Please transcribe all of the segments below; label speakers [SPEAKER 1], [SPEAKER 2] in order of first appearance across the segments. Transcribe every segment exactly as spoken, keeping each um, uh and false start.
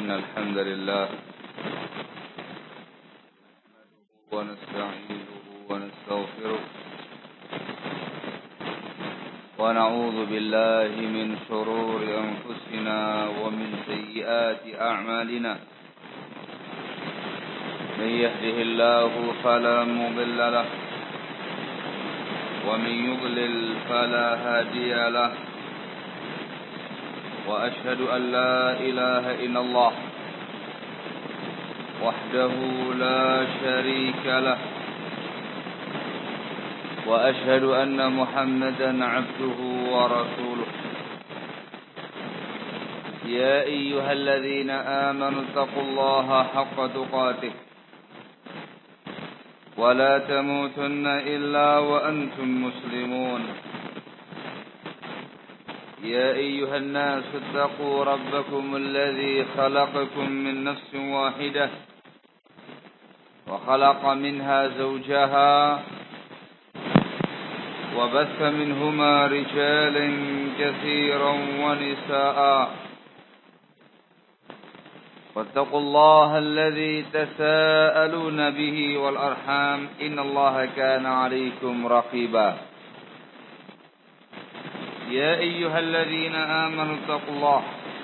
[SPEAKER 1] إن الحمد لله ونستعينه ونستغفره ونعوذ بالله من شرور أنفسنا ومن سيئات أعمالنا من يهده الله فلا مضل له ومن يضلل فلا هادي له وأشهد أن لا إله إلا الله وحده لا شريك له وأشهد أن محمدا عبده ورسوله يا أيها الذين آمنوا اتقوا الله حق تقاته ولا تموتن إلا وأنتم مسلمون يا أيها الناس اتقوا ربكم الذي خلقكم من نفس واحدة وخلق منها زوجها وبث منهما رجالا كثيرا ونساء واتقوا الله الذي تساءلون به والأرحام إن الله كان عليكم رقيبا يا أيها الذين آمنوا اتقوا الله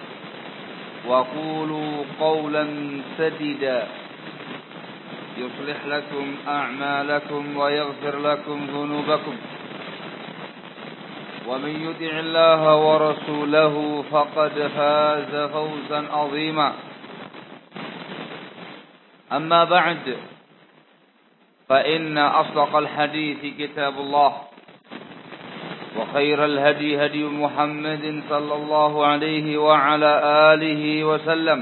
[SPEAKER 1] وقولوا قولا سديدا يصلح لكم أعمالكم ويغفر لكم ذنوبكم ومن يطع الله ورسوله فقد فاز فوزا عظيما أما بعد فإن أصدق الحديث كتاب الله وخير الهدي هدي محمد صلى الله عليه وعلى آله وسلم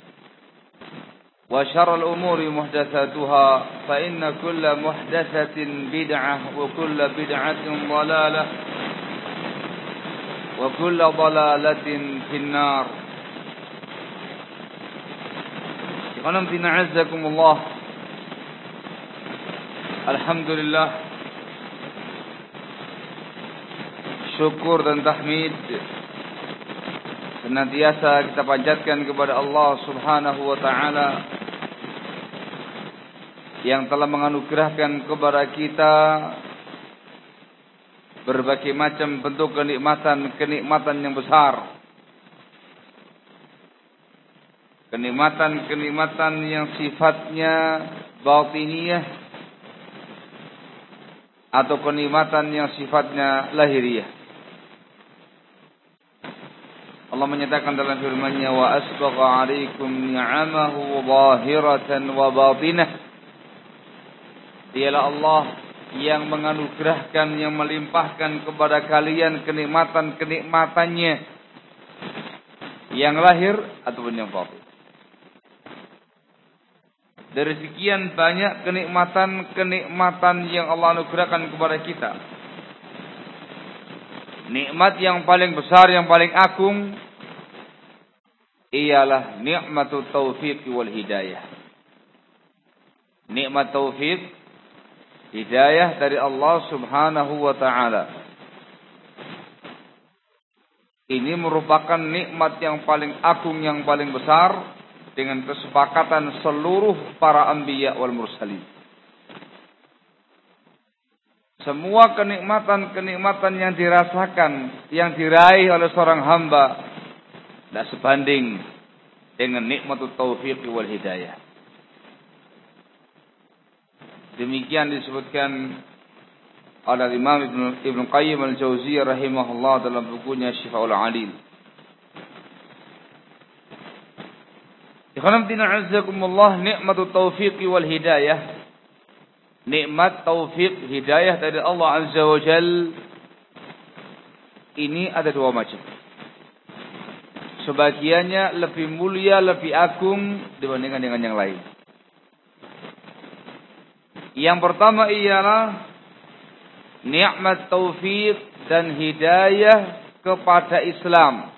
[SPEAKER 1] وشر الأمور محدثاتها فإن كل محدثة بدعة وكل بدعة ضلالة وكل ضلالة في النار. Ikhwanan a'azzakumullah. Alhamdulillah, syukur dan tahmid senantiasa kita panjatkan kepada Allah Subhanahu wa taala yang telah menganugerahkan kepada kita berbagai macam bentuk kenikmatan-kenikmatan yang besar. Kenikmatan-kenikmatan yang sifatnya batiniyah atau kenikmatan yang sifatnya lahiriah. Allah menyatakan dalam firman-Nya, wa asbagha 'alaikum ni'amahu zahiratan wa batinah. Dialah Allah yang menganugerahkan, yang melimpahkan kepada kalian kenikmatan-kenikmatannya yang lahir ataupun yang batin. Dari sekian banyak kenikmatan-kenikmatan yang Allah anugerahkan kepada kita, nikmat yang paling besar, yang paling agung ialah nikmatut taufiq wal hidayah. Nikmat taufik, hidayah dari Allah Subhanahu wa taala. Ini merupakan nikmat yang paling agung, yang paling besar, dengan kesepakatan seluruh para anbiya wal mursalin. Semua kenikmatan-kenikmatan yang dirasakan, yang diraih oleh seorang hamba, tidak sebanding dengan nikmatut taufiq wal hidayah. Demikian disebutkan oleh Imam Ibn Qayyim al-Jauziyah rahimahullah dalam bukunya Syifa'ul 'Alil. Ikhwanan a'azzakumullah, nikmatut taufiq wal hidayah, nikmat taufik hidayah dari Allah Azza wa Jal, ini ada dua macam. Sebagiannya lebih mulia, lebih agung dibandingkan dengan yang lain. Yang pertama ialah nikmat taufik dan hidayah kepada Islam.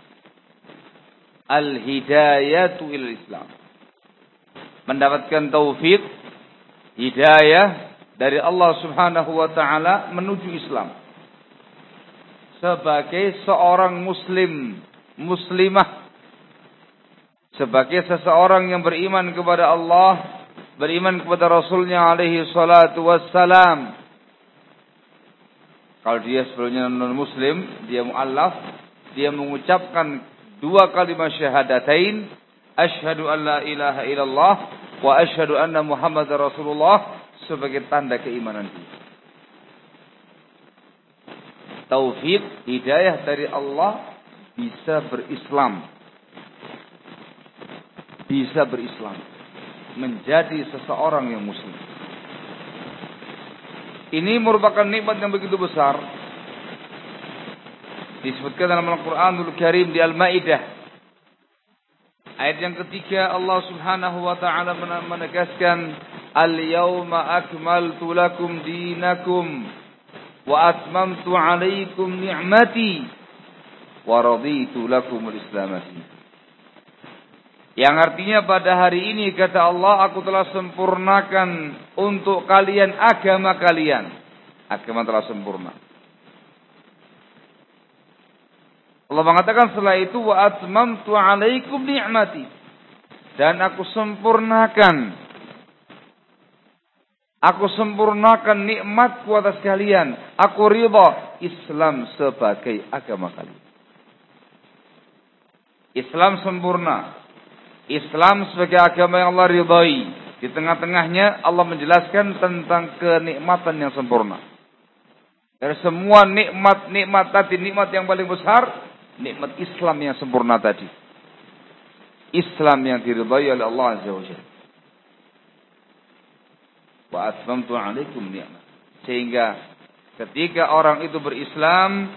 [SPEAKER 1] Al-hidayatu ilal Islam. Mendapatkan taufik, hidayah dari Allah Subhanahu wa taala menuju Islam. Sebagai seorang muslim, muslimah, sebagai seseorang yang beriman kepada Allah, beriman kepada Rasulnya alaihi salatu wassalam. Kalau dia sebelumnya non-muslim, dia mu'allaf, dia mengucapkan dua kalimat syahadatain, asyhadu an la ilaha illallah wa asyhadu anna Muhammadar Rasulullah, sebagai tanda keimanan dia. Taufik, hidayah dari Allah, bisa berislam. Bisa berislam. Menjadi seseorang yang muslim. Ini merupakan nikmat yang begitu besar. Disebutkan dalam Al-Quranul Karim di Al-Ma'idah. Ayat yang ketiga, Allah subhanahu wa ta'ala menegaskan, Al-yawma akmaltu lakum dinakum wa atmamtu alaikum ni'mati wa raditu lakumul islamati. Yang artinya pada hari ini kata Allah, aku telah sempurnakan untuk kalian agama kalian. Agama telah sempurna. Allah mengatakan setelah itu, wa atmamtu alaikum ni'mati, dan aku sempurnakan Aku sempurnakan nikmatku atas kalian. Aku ridha Islam sebagai agama kalian. Islam sempurna. Islam sebagai agama yang Allah ridhai. Di tengah-tengahnya Allah menjelaskan tentang kenikmatan yang sempurna. Dari semua nikmat-nikmat tadi, nikmat yang paling besar, nikmat Islam yang sempurna tadi. Islam yang diridhai oleh Allah Azza wa Jalla. Wa atmamtu alaikum ni'mat. Sehingga ketika orang itu berislam,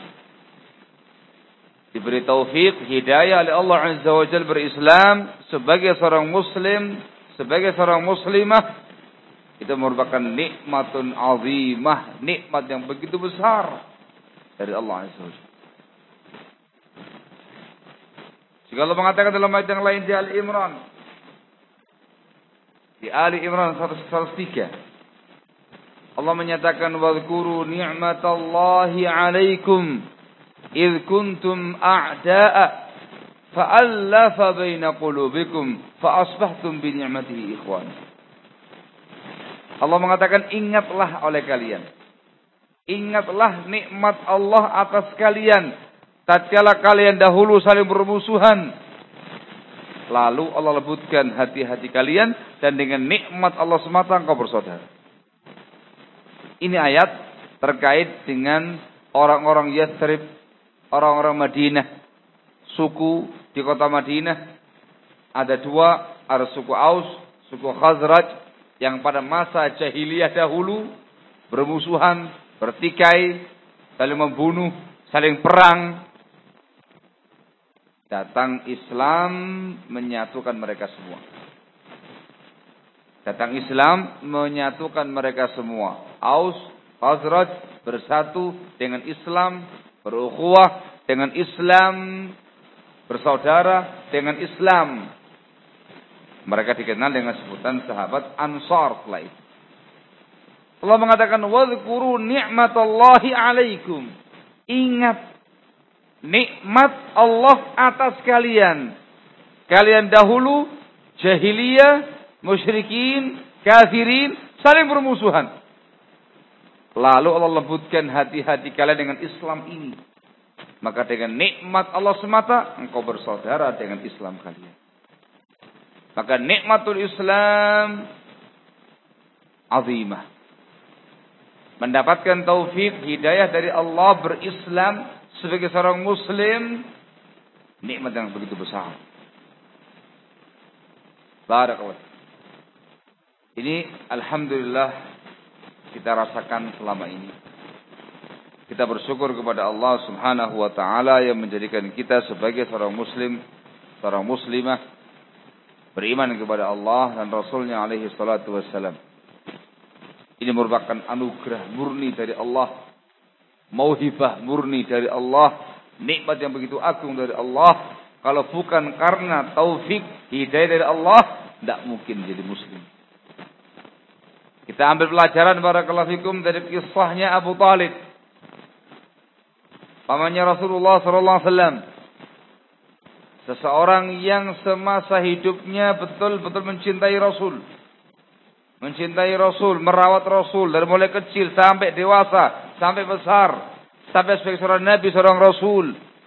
[SPEAKER 1] diberi taufik, hidayah oleh Allah Azza wa Jalla berislam sebagai seorang muslim, sebagai seorang muslimah, itu merupakan nikmatun azimah, nikmat yang begitu besar dari Allah Azza wa Jalla. Jika Allah mengatakan dalam ayat yang lain di Ali Imran, di Ali Imran seratus tiga, Allah menyatakan, wadhkuru ni'matallahi 'alaikum idh kuntum a'da'a fa'allafa baina qulubikum fa asbahtum bi ni'matihi ikhwan. Allah mengatakan, ingatlah oleh kalian. Ingatlah nikmat Allah atas kalian tatkala kalian dahulu saling bermusuhan. Lalu Allah lebutkan hati-hati kalian, dan dengan nikmat Allah semata engkau bersaudara. Ini ayat terkait dengan orang-orang Yathrib, orang-orang Madinah. Suku di kota Madinah ada dua, ada suku Aus, suku Khazraj, yang pada masa jahiliyah dahulu bermusuhan, bertikai, saling membunuh, saling perang. Datang Islam menyatukan mereka semua. Datang Islam menyatukan mereka semua. Aus, Khazraj bersatu dengan Islam, berukhuwah dengan Islam, bersaudara dengan Islam. Mereka dikenal dengan sebutan sahabat Ansar setelah itu. Allah mengatakan, wadhkuru ni'matallahi 'alaikum. Ingat nikmat Allah atas kalian. Kalian dahulu jahiliyah, musyrikin, kafirin, saling bermusuhan. Lalu Allah lembutkan hati-hati kalian dengan Islam ini. Maka dengan nikmat Allah semata, engkau bersaudara dengan Islam kalian. Maka nikmatul Islam azimah. Mendapatkan taufik, hidayah dari Allah berislam sebagai seorang muslim, nikmat yang begitu besar. Barakallah. Ini alhamdulillah kita rasakan selama ini. Kita bersyukur kepada Allah Subhanahu wa taala yang menjadikan kita sebagai seorang muslim, seorang muslimah, beriman kepada Allah dan Rasulnya alaihi salatu wassalam. Ini merupakan anugerah murni dari Allah, mauhibah murni dari Allah, nikmat yang begitu agung dari Allah. Kalau bukan karena taufik, hidayah dari Allah, tidak mungkin jadi muslim. Kita ambil pelajaran barakallahu fikum dari kisahnya Abu Talib, pamannya Rasulullah sallallahu alaihi wasallam. Seseorang yang semasa hidupnya betul-betul mencintai Rasul. Mencintai Rasul, merawat Rasul dari mulai kecil sampai dewasa, sampai besar, sampai sebagai seorang Nabi, seorang Rasul.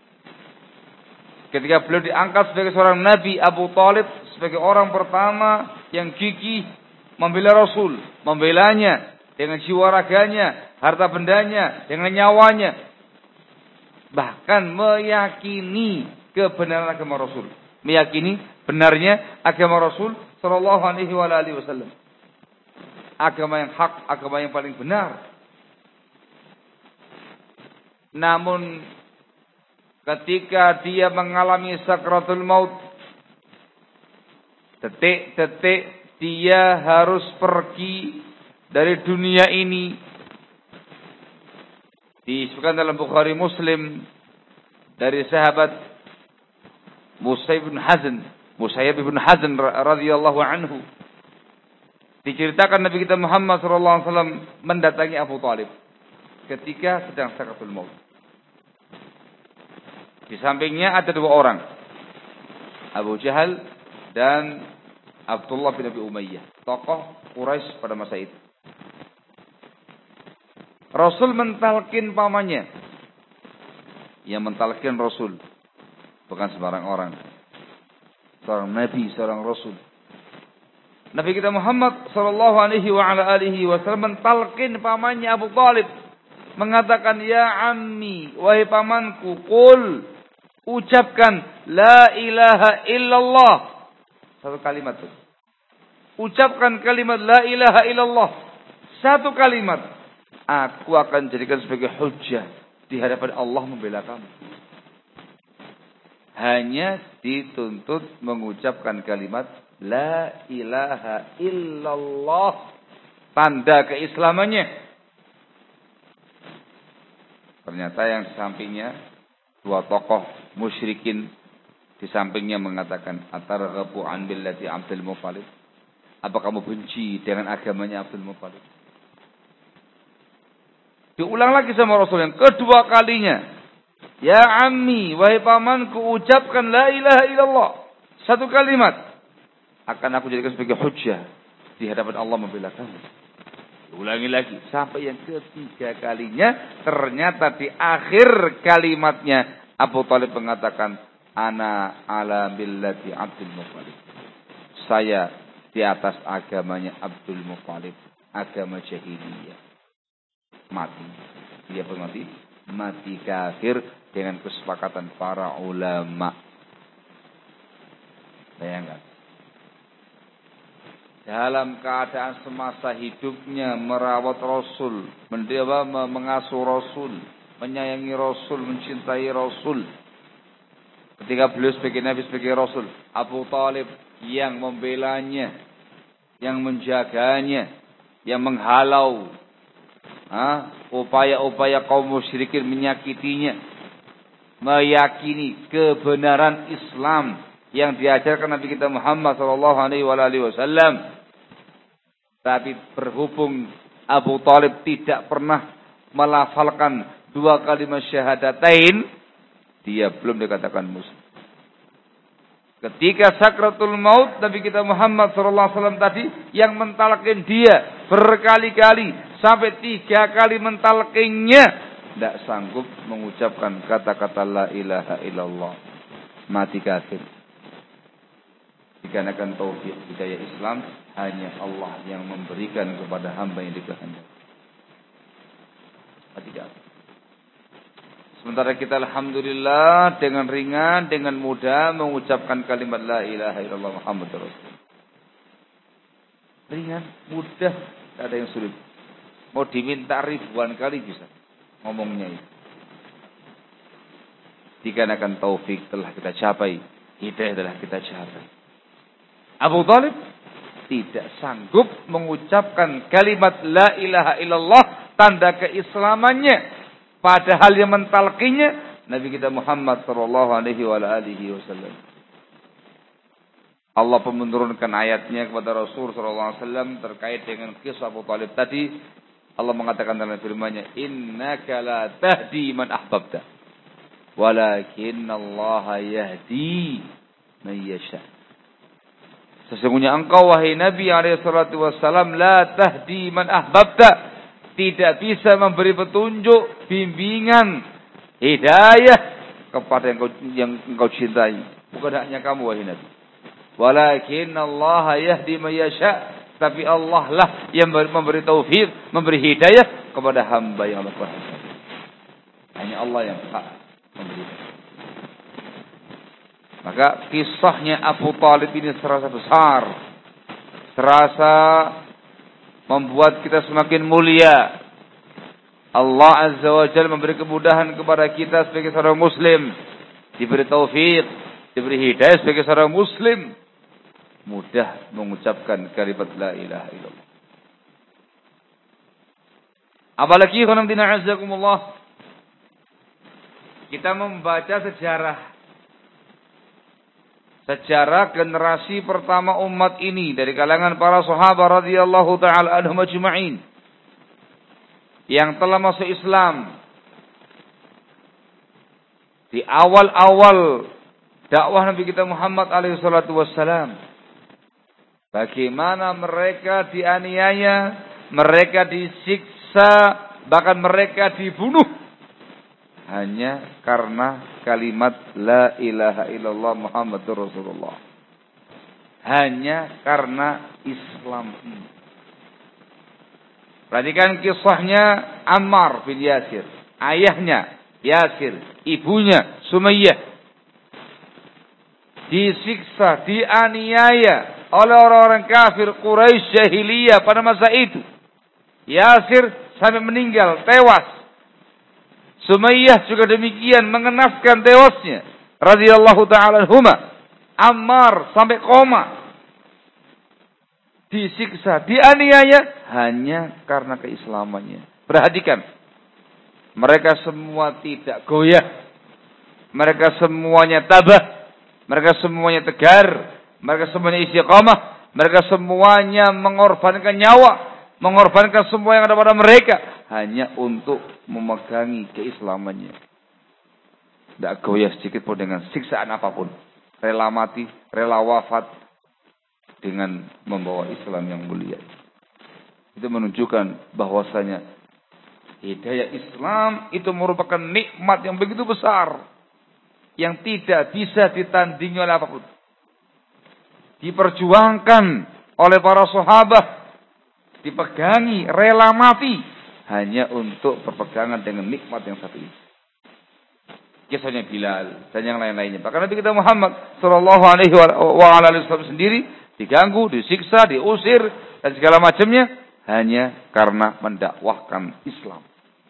[SPEAKER 1] Ketika beliau diangkat sebagai seorang Nabi, Abu Thalib sebagai orang pertama yang gigih membela Rasul, membelanya dengan jiwa raganya, harta bendanya, dengan nyawanya. Bahkan meyakini kebenaran agama Rasul, meyakini benarnya agama Rasul sallallahu alaihi wasallam. Agama yang hak, agama yang paling benar. Namun ketika dia mengalami sakratul maut, detik-detik dia harus pergi dari dunia ini. Disebutkan dalam Bukhari Muslim dari sahabat Musayyib bin Hazn, Musayyib bin Hazn radhiyallahu anhu. Diceritakan Nabi kita Muhammad sallallahu alaihi wasallam mendatangi Abu Thalib ketika sedang sakratul maut. Di sampingnya ada dua orang, Abu Jahal dan Abdullah bin Abi Umayyah, tokoh Quraisy pada masa itu. Rasul mentalkin pamannya. Yang mentalkin Rasul bukan sembarang orang. Seorang Nabi, seorang Rasul. Nabi kita Muhammad sallallahu alaihi wa ala alihi wasallam mentalkin pamannya Abu Thalib, mengatakan, "Ya ammi, wahai pamanku, qul, ucapkan la ilaha illallah." Satu kalimat itu. Ucapkan kalimat la ilaha illallah. Satu kalimat. Aku akan jadikan sebagai hujjah di hadapan Allah membela kamu. Hanya dituntut mengucapkan kalimat la ilaha illallah. Tanda keislamannya. Ternyata yang di sampingnya dua tokoh musyrikin di sampingnya mengatakan, "Atarghabu an billati Abdul Muthalib?" Apa kamu benci dengan agamanya Abdul Muthalib? Diulang lagi sama Rasul yang kedua kalinya. "Ya ammi, wahai pamanku, ucapkan la ilaha illallah." Satu kalimat. Akan aku jadikan sebagai hujjah di hadapan Allah membela kamu. Ulangi lagi sampai yang ketiga kalinya. Ternyata di akhir kalimatnya Abu Thalib mengatakan, "Ana ala millati Abdul Muthalib." Saya di atas agamanya Abdul Muthalib, agama jahiliyah. Mati. Dia pun mati, mati kafir dengan kesepakatan para ulama. Bayangkan. Dalam keadaan semasa hidupnya merawat Rasul, mendewa, mengasuh Rasul, menyayangi Rasul, mencintai Rasul. Ketika beliau sebagai Nabi, sebagai Rasul, Abu Thalib yang membelanya, yang menjaganya, yang menghalau ha, upaya-upaya kaum musyrikin menyakitinya, meyakini kebenaran Islam yang diajarkan Nabi kita Muhammad sallallahu alaihi wasallam. Tapi berhubung Abu Thalib tidak pernah melafalkan dua kalimat syahadatain, dia belum dikatakan muslim. Ketika sakratul maut, Nabi kita Muhammad sallallahu alaihi wasallam tadi yang mentalkin dia berkali-kali sampai tiga kali mentalkinnya, tidak sanggup mengucapkan kata-kata la ilaha illallah, mati kafir. Dikarenakan taufik hidayah Islam hanya Allah yang memberikan kepada hamba yang dikehendaki. Mati kafir. Sementara kita alhamdulillah dengan ringan, dengan mudah mengucapkan kalimat la ilaha illallah Muhammadur Rasul. Ringan, mudah, tidak ada yang sulit. Mau diminta ribuan kali bisa ngomongnya itu. Dikarenakan taufik telah kita capai, hidayah telah kita capai. Abu Thalib tidak sanggup mengucapkan kalimat la ilaha illallah, tanda keislamannya. Padahal yang mentalkinya Nabi kita Muhammad sallallahu alaihi wasallam. Allah pun menurunkan ayatnya kepada Rasul sallallahu alaihi wasallam terkait dengan kisah Abu Thalib tadi. Allah mengatakan dalam firman-Nya, "Innaka la tahdi man ahbabta." Walakinallaha yahdi man yasha. Sesungguhnya engkau wahai Nabi alaihi salatu wassalam la tahdi man ahbabta, tidak bisa memberi petunjuk, bimbingan, hidayah kepada yang engkau, yang engkau cintai. Bukan hanya kamu wahai Nabi. Walakinallaha yahdi man yasha, tapi Allah lah yang memberi taufik, memberi hidayah kepada hamba yang Allah kehendaki. Hanya Allah yang hak memberi. Maka kisahnya Abu Talib ini serasa besar, serasa membuat kita semakin mulia. Allah Azza wa Jalla memberi kemudahan kepada kita sebagai seorang muslim, diberi taufik, diberi hidayah sebagai seorang muslim, mudah mengucapkan kalimat la ilaha illallah. Apalagi khonamdina azakumullah, kita membaca sejarah Sejarah generasi pertama umat ini dari kalangan para sahabat radhiyallahu taala anhum ajma'in yang telah masuk Islam di awal-awal dakwah Nabi kita Muhammad alaihi salatu wassalam. Bagaimana mereka dianiaya, mereka disiksa, bahkan mereka dibunuh hanya karena kalimat la ilaha illallah Muhammadur Rasulullah. Hanya karena Islam ini. Perhatikan kisahnya Ammar bin Yasir. Ayahnya Yasir, ibunya Sumayyah disiksa, dianiaya oleh orang-orang kafir Quraisy jahiliyah pada masa itu. Yasir sampai meninggal, tewas. Sumayyah juga demikian, mengenaskan tewasnya radhiyallahu taala anhuma. Ammar sampai koma, disiksa, dianiaya hanya karena keislamannya. Perhatikan, mereka semua tidak goyah, mereka semuanya tabah, mereka semuanya tegar, mereka semuanya istiqamah, mereka semuanya mengorbankan nyawa, mengorbankan semua yang ada pada mereka hanya untuk memegangi keislamannya. Tidak goyah sedikit pun dengan siksaan apapun. Rela mati, rela wafat dengan membawa Islam yang mulia. Itu menunjukkan bahwasanya hidayah Islam itu merupakan nikmat yang begitu besar, yang tidak bisa ditandingi oleh apapun. Diperjuangkan oleh para sahabat, dipegangi, rela mati hanya untuk berpegangan dengan nikmat yang satu ini. Kisahnya Bilal dan yang lain-lainnya. Bahkan Nabi kita Muhammad sallallahu alaihi wasallam sendiri diganggu, disiksa, diusir dan segala macamnya hanya karena mendakwahkan Islam.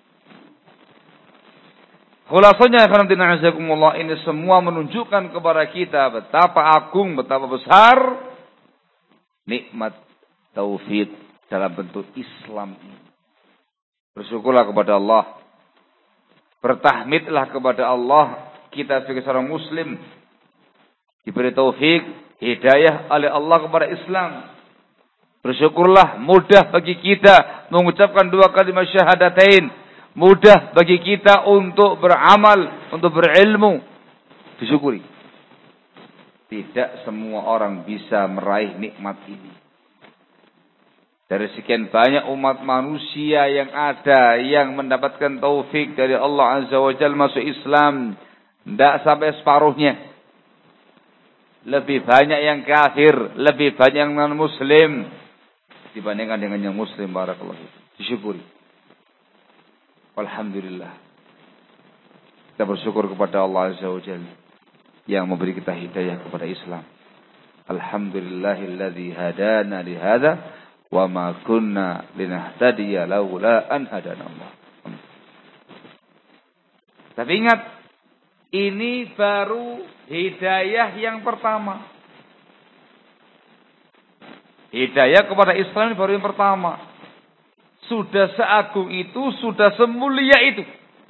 [SPEAKER 1] Khulasanya khonamdina azakumullah, ini semua menunjukkan kepada kita betapa agung, betapa besar nikmat taufik dalam bentuk Islam ini. Bersyukurlah kepada Allah, bertahmidlah kepada Allah, kita sebagai seorang muslim diberi taufik, hidayah oleh Allah kepada Islam. Bersyukurlah, mudah bagi kita mengucapkan dua kalimat syahadatain, mudah bagi kita untuk beramal, untuk berilmu. Disyukuri. Tidak semua orang bisa meraih nikmat ini. Dari sekian banyak umat manusia yang ada yang mendapatkan taufik dari Allah Azza wa Jalla masuk Islam, tidak sampai separuhnya. Lebih banyak yang kafir, lebih banyak yang non-muslim dibandingkan dengan yang muslim. Barakallahu. Disyukuri. Alhamdulillah. Kita bersyukur kepada Allah Azza wa Jalla yang memberi kita hidayah kepada Islam. Alhamdulillahilladzi hadana li hadza wa ma kunna linahtadiya laula an hadana Allah. Tapi ingat, ini baru hidayah yang pertama. Hidayah kepada Islam baru yang pertama. Sudah seagung itu, sudah semulia itu.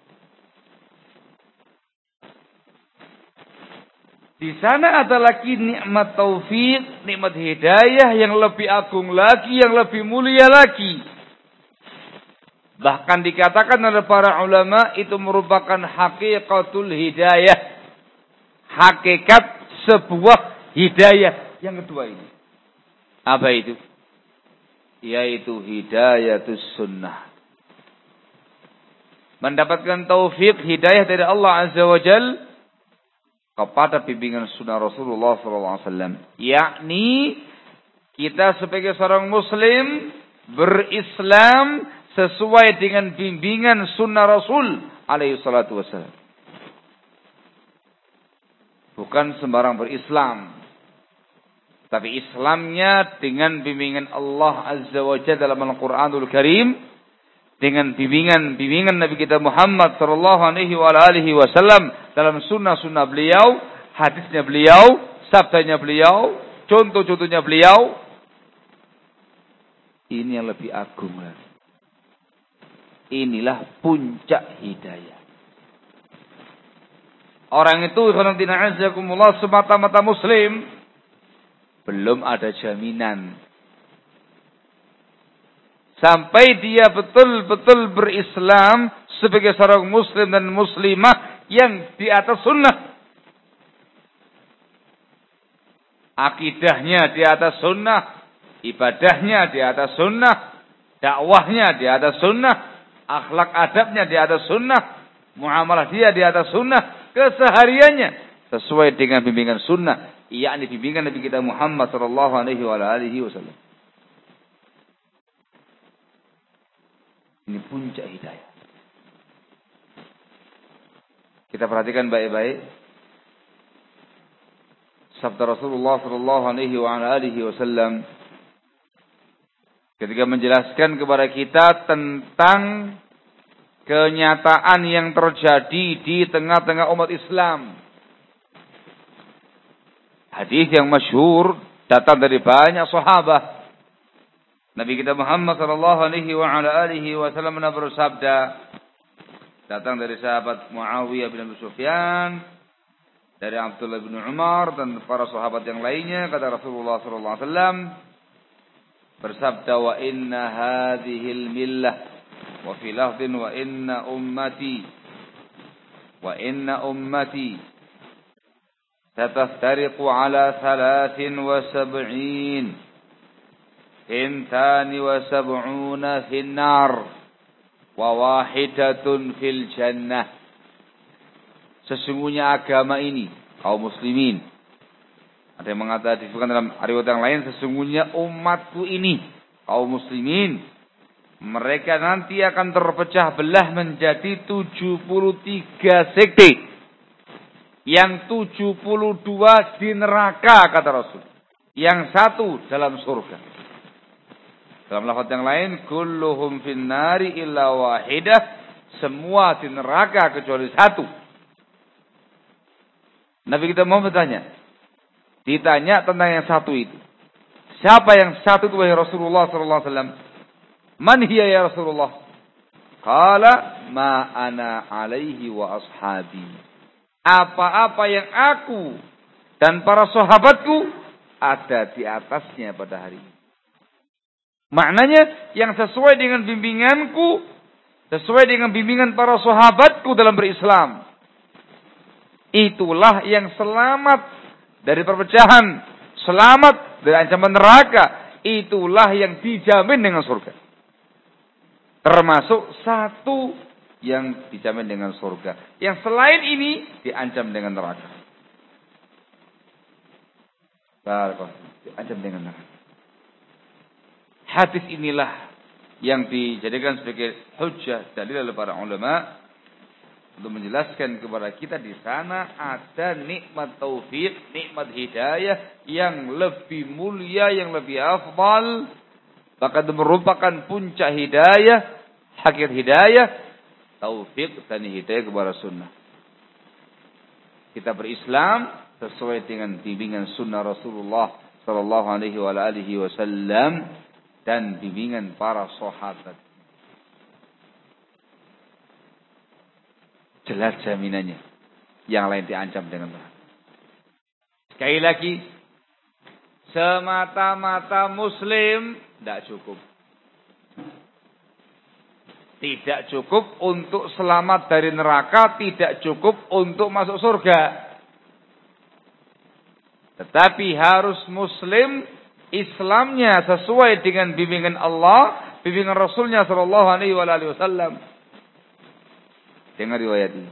[SPEAKER 1] Di sana ada lagi nikmat taufik, nikmat hidayah yang lebih agung lagi, yang lebih mulia lagi. Bahkan dikatakan oleh para ulama itu merupakan hakikatul hidayah. Hakikat sebuah hidayah. Yang kedua ini. Apa itu? Yaitu hidayatus sunnah. Mendapatkan taufik hidayah dari Allah Azza wa Jal kepada bimbingan sunnah Rasulullah sallallahu alaihi wasallam. Yakni kita sebagai seorang muslim berislam sesuai dengan bimbingan sunnah Rasul alaihi salatu wasallam. Bukan sembarang berislam. Tapi Islamnya dengan bimbingan Allah Azza wa Jalla dalam Al-Quranul Karim. Dengan bimbingan-bimbingan Nabi kita Muhammad sallallahu alaihi wa alihi wasallam dalam sunnah-sunnah beliau, hadisnya beliau, sabdanya beliau, contoh-contohnya beliau. Ini yang lebih agung lagi. Inilah puncak hidayah. Orang itu semata-mata muslim, belum ada jaminan sampai dia betul-betul berislam sebagai seorang muslim dan muslimah yang di atas sunnah. Akidahnya di atas sunnah, ibadahnya di atas sunnah, dakwahnya di atas sunnah, akhlak adabnya di atas sunnah, muamalah dia di atas sunnah, kesehariannya sesuai dengan bimbingan sunnah, yakni bimbingan Nabi kita Muhammad sallallahu alaihi wasallam. Ini puncak hidayah. Kita perhatikan baik-baik sabda Rasulullah sallallahu alaihi wasallam ketika menjelaskan kepada kita tentang kenyataan yang terjadi di tengah-tengah umat Islam. Hadis yang masyhur datang dari banyak sahabat. Nabi kita Muhammad sallallahu alaihi wa ala alihi wasallam bersabda, datang dari sahabat Muawiyah bin Abi Sufyan, dari Abdullah bin Umar dan para sahabat yang lainnya, kata Rasulullah sallallahu alaihi wasallam bersabda, wa inna hadhil millah wa fi lafdhin wa inna ummati wa inna ummati sataftariqu ala thalathin wa sab'in intani wa sab'una fin nar wa wahidatun fil jannah. Sesungguhnya agama ini, kaum muslimin, ada yang mengatakan dalam riwayat yang lain, sesungguhnya umatku ini, kaum muslimin, mereka nanti akan terpecah belah menjadi tujuh puluh tiga sekte, yang tujuh puluh dua di neraka, kata Rasul, yang satu dalam surga. Dalam lafaz yang lain, kulluhum finnari illa wahidah, semua di neraka kecuali satu. Nabi kita mau bertanya, ditanya tentang yang satu itu. Siapa yang satu itu wahai Rasulullah sallallahu alaihi wasallam? Man hiya ya Rasulullah? Qala ma ana alaihi wa ashabi. Apa-apa yang aku dan para sahabatku ada di atasnya pada hari ini. Maknanya yang sesuai dengan bimbinganku, sesuai dengan bimbingan para sahabatku dalam berislam. Itulah yang selamat dari perpecahan, selamat dari ancaman neraka. Itulah yang dijamin dengan surga. Termasuk satu yang dijamin dengan surga. Yang selain ini diancam dengan neraka. Diancam dengan neraka. Hadis inilah yang dijadikan sebagai hujjah dalil oleh para ulama untuk menjelaskan kepada kita di sana ada nikmat taufik, nikmat hidayah yang lebih mulia, yang lebih afdal, bahkan merupakan puncak hidayah, hakikat hidayah, taufik dan hidayah kepada sunnah. Kita berislam sesuai dengan bimbingan sunnah Rasulullah sallallahu alaihi wa alihi wasallam dan bimbingan para sahabat. Jelas jaminannya. Yang lain diancam dengan neraka. Sekali lagi, semata-mata muslim tidak cukup. Tidak cukup untuk selamat dari neraka, tidak cukup untuk masuk surga. Tetapi harus muslim, Islamnya sesuai dengan bimbingan Allah, bimbingan Rasulnya Shallallahu Alaihi Wasallam. Dengar riwayat ini.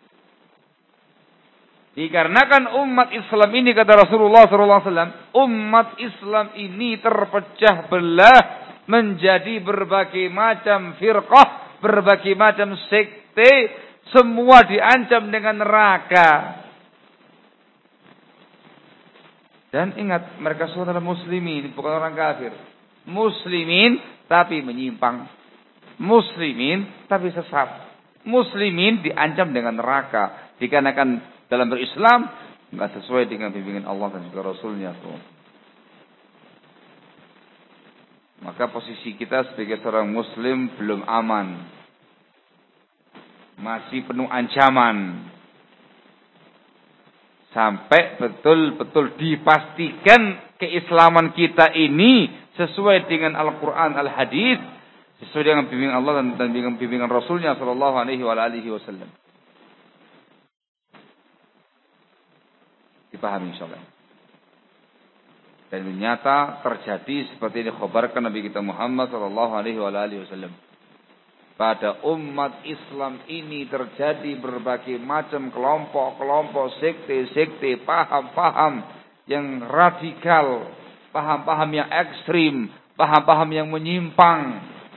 [SPEAKER 1] Dikarenakan umat Islam ini, kata Rasulullah Shallallahu Alaihi Wasallam, umat Islam ini terpecah belah menjadi berbagai macam firqah, berbagai macam sekte, semua diancam dengan neraka. Dan ingat, mereka semua adalah muslimin, bukan orang kafir. Muslimin tapi menyimpang. Muslimin tapi sesat. Muslimin diancam dengan neraka. Dikarenakan dalam berislam enggak sesuai dengan bimbingan Allah dan juga Rasulnya. Maka posisi kita sebagai seorang muslim belum aman. Masih penuh ancaman. Sampai betul-betul dipastikan keislaman kita ini sesuai dengan Al-Quran, Al-Hadis, sesuai dengan bimbingan Allah dan bimbingan, bimbingan Rasulnya Sallallahu Alaihi Wasallam. Dipahami insyaallah. Dan nyata terjadi seperti ini dikhabarkan Nabi kita Muhammad Sallallahu Alaihi Wasallam. Pada umat Islam ini terjadi berbagai macam kelompok-kelompok, sekte-sekte, paham-paham yang radikal, paham-paham yang ekstrim, paham-paham yang menyimpang.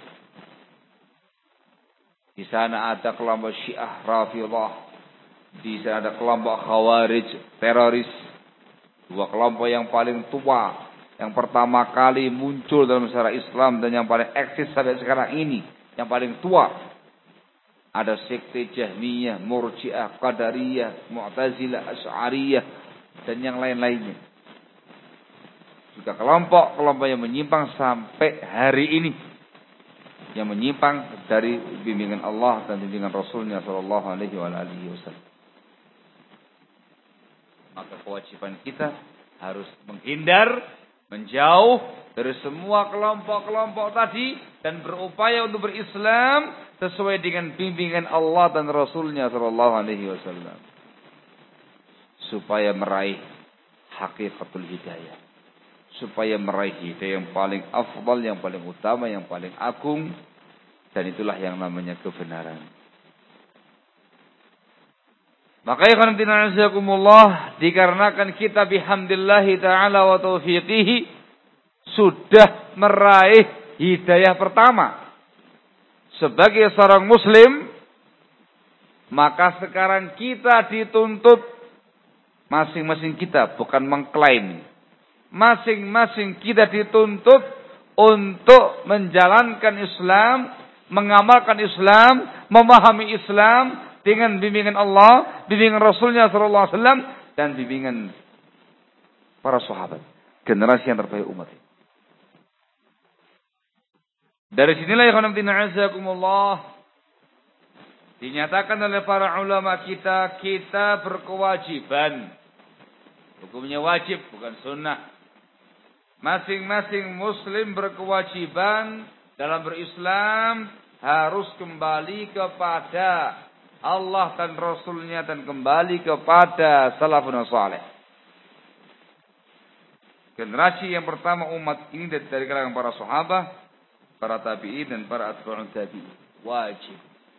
[SPEAKER 1] Di sana ada kelompok Syiah Rafidhah, di sana ada kelompok Khawarij, teroris. Dua kelompok yang paling tua, yang pertama kali muncul dalam sejarah Islam dan yang paling eksis sampai sekarang ini. Yang paling tua ada sekte Jahmiyah, Murji'ah, Qadariyah, Mu'tazilah, Asy'ariyah dan yang lain-lainnya. Juga kelompok-kelompok yang menyimpang sampai hari ini, yang menyimpang dari bimbingan Allah dan bimbingan Rasulnya Shallallahu Alaihi Wasallam. Maka kewajiban kita harus menghindar, menjauh dari semua kelompok-kelompok tadi dan berupaya untuk berislam sesuai dengan bimbingan Allah dan Rasulnya Shallallahu Alaihi Wasallam, supaya meraih hakikatul hidayah, supaya meraih hidayah yang paling afdal, yang paling utama, yang paling agung, dan itulah yang namanya kebenaran. Maka ya khonamtina azakumullah, dikarenakan kita bihamdillahi ta'ala wa taufiqihi sudah meraih hidayah pertama sebagai seorang muslim, maka sekarang kita dituntut, masing-masing kita, bukan mengklaim, masing-masing kita dituntut untuk menjalankan Islam, mengamalkan Islam, memahami Islam dengan bimbingan Allah, bimbingan Rasulnya Sallallahu Alaihi Wasallam, dan bimbingan para sahabat, generasi yang terbaik umat ini. Dari sinilah ya khonamtina azakumullah, dinyatakan oleh para ulama kita, kita berkewajiban, hukumnya wajib bukan sunnah. Masing-masing muslim berkewajiban dalam berislam harus kembali kepada Allah dan Rasulnya dan kembali kepada salafun saleh. Generasi yang pertama umat ini dari, dari kalangan para sahabat, para tabi'in dan para atba'un tabi'in. Wajib.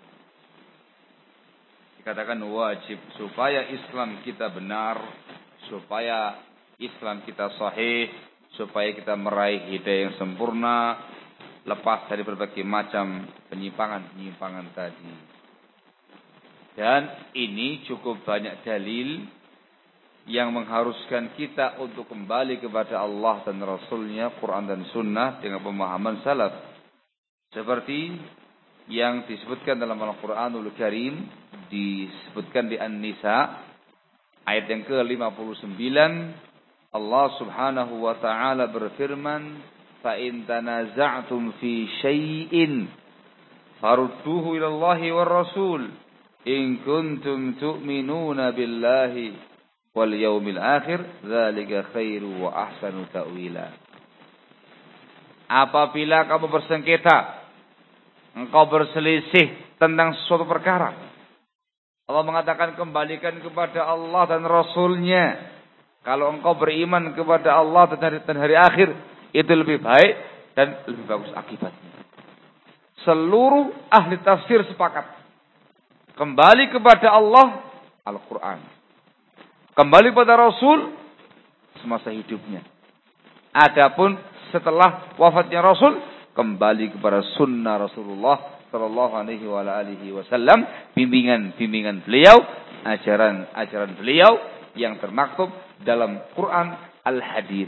[SPEAKER 1] Dikatakan wajib supaya Islam kita benar, supaya Islam kita sahih, supaya kita meraih hidayah yang sempurna, lepas dari berbagai macam penyimpangan-penyimpangan tadi. Dan ini cukup banyak dalil yang mengharuskan kita untuk kembali kepada Allah dan Rasulnya, Quran dan Sunnah dengan pemahaman salaf. Seperti yang disebutkan dalam Al-Quranul Karim, disebutkan di An-Nisa, ayat yang ke lima puluh sembilan, Allah subhanahu wa ta'ala berfirman, فَإِن تَنَازَعْتُمْ فِي شَيْءٍ فَرُدُّوهُ إِلَى اللَّهِ وَالرَّسُولِ in kuntum tu'minuna billahi wal yaumil akhir dzalika khairu wa ahsanu ta'wila. Apabila kamu bersengketa engkau berselisih tentang suatu perkara, Allah mengatakan kembalikan kepada Allah dan Rasulnya. Kalau engkau beriman kepada Allah dan hari, dan hari akhir, itu lebih baik dan lebih bagus akibatnya. Seluruh ahli tafsir sepakat. Kembali kepada Allah, Al-Quran. Kembali pada Rasul, semasa hidupnya. Adapun setelah wafatnya Rasul, kembali kepada sunnah Rasulullah Sallallahu Alaihi Wasallam, bimbingan-bimbingan beliau, ajaran-ajaran beliau yang termaktub dalam Quran Al-Hadis.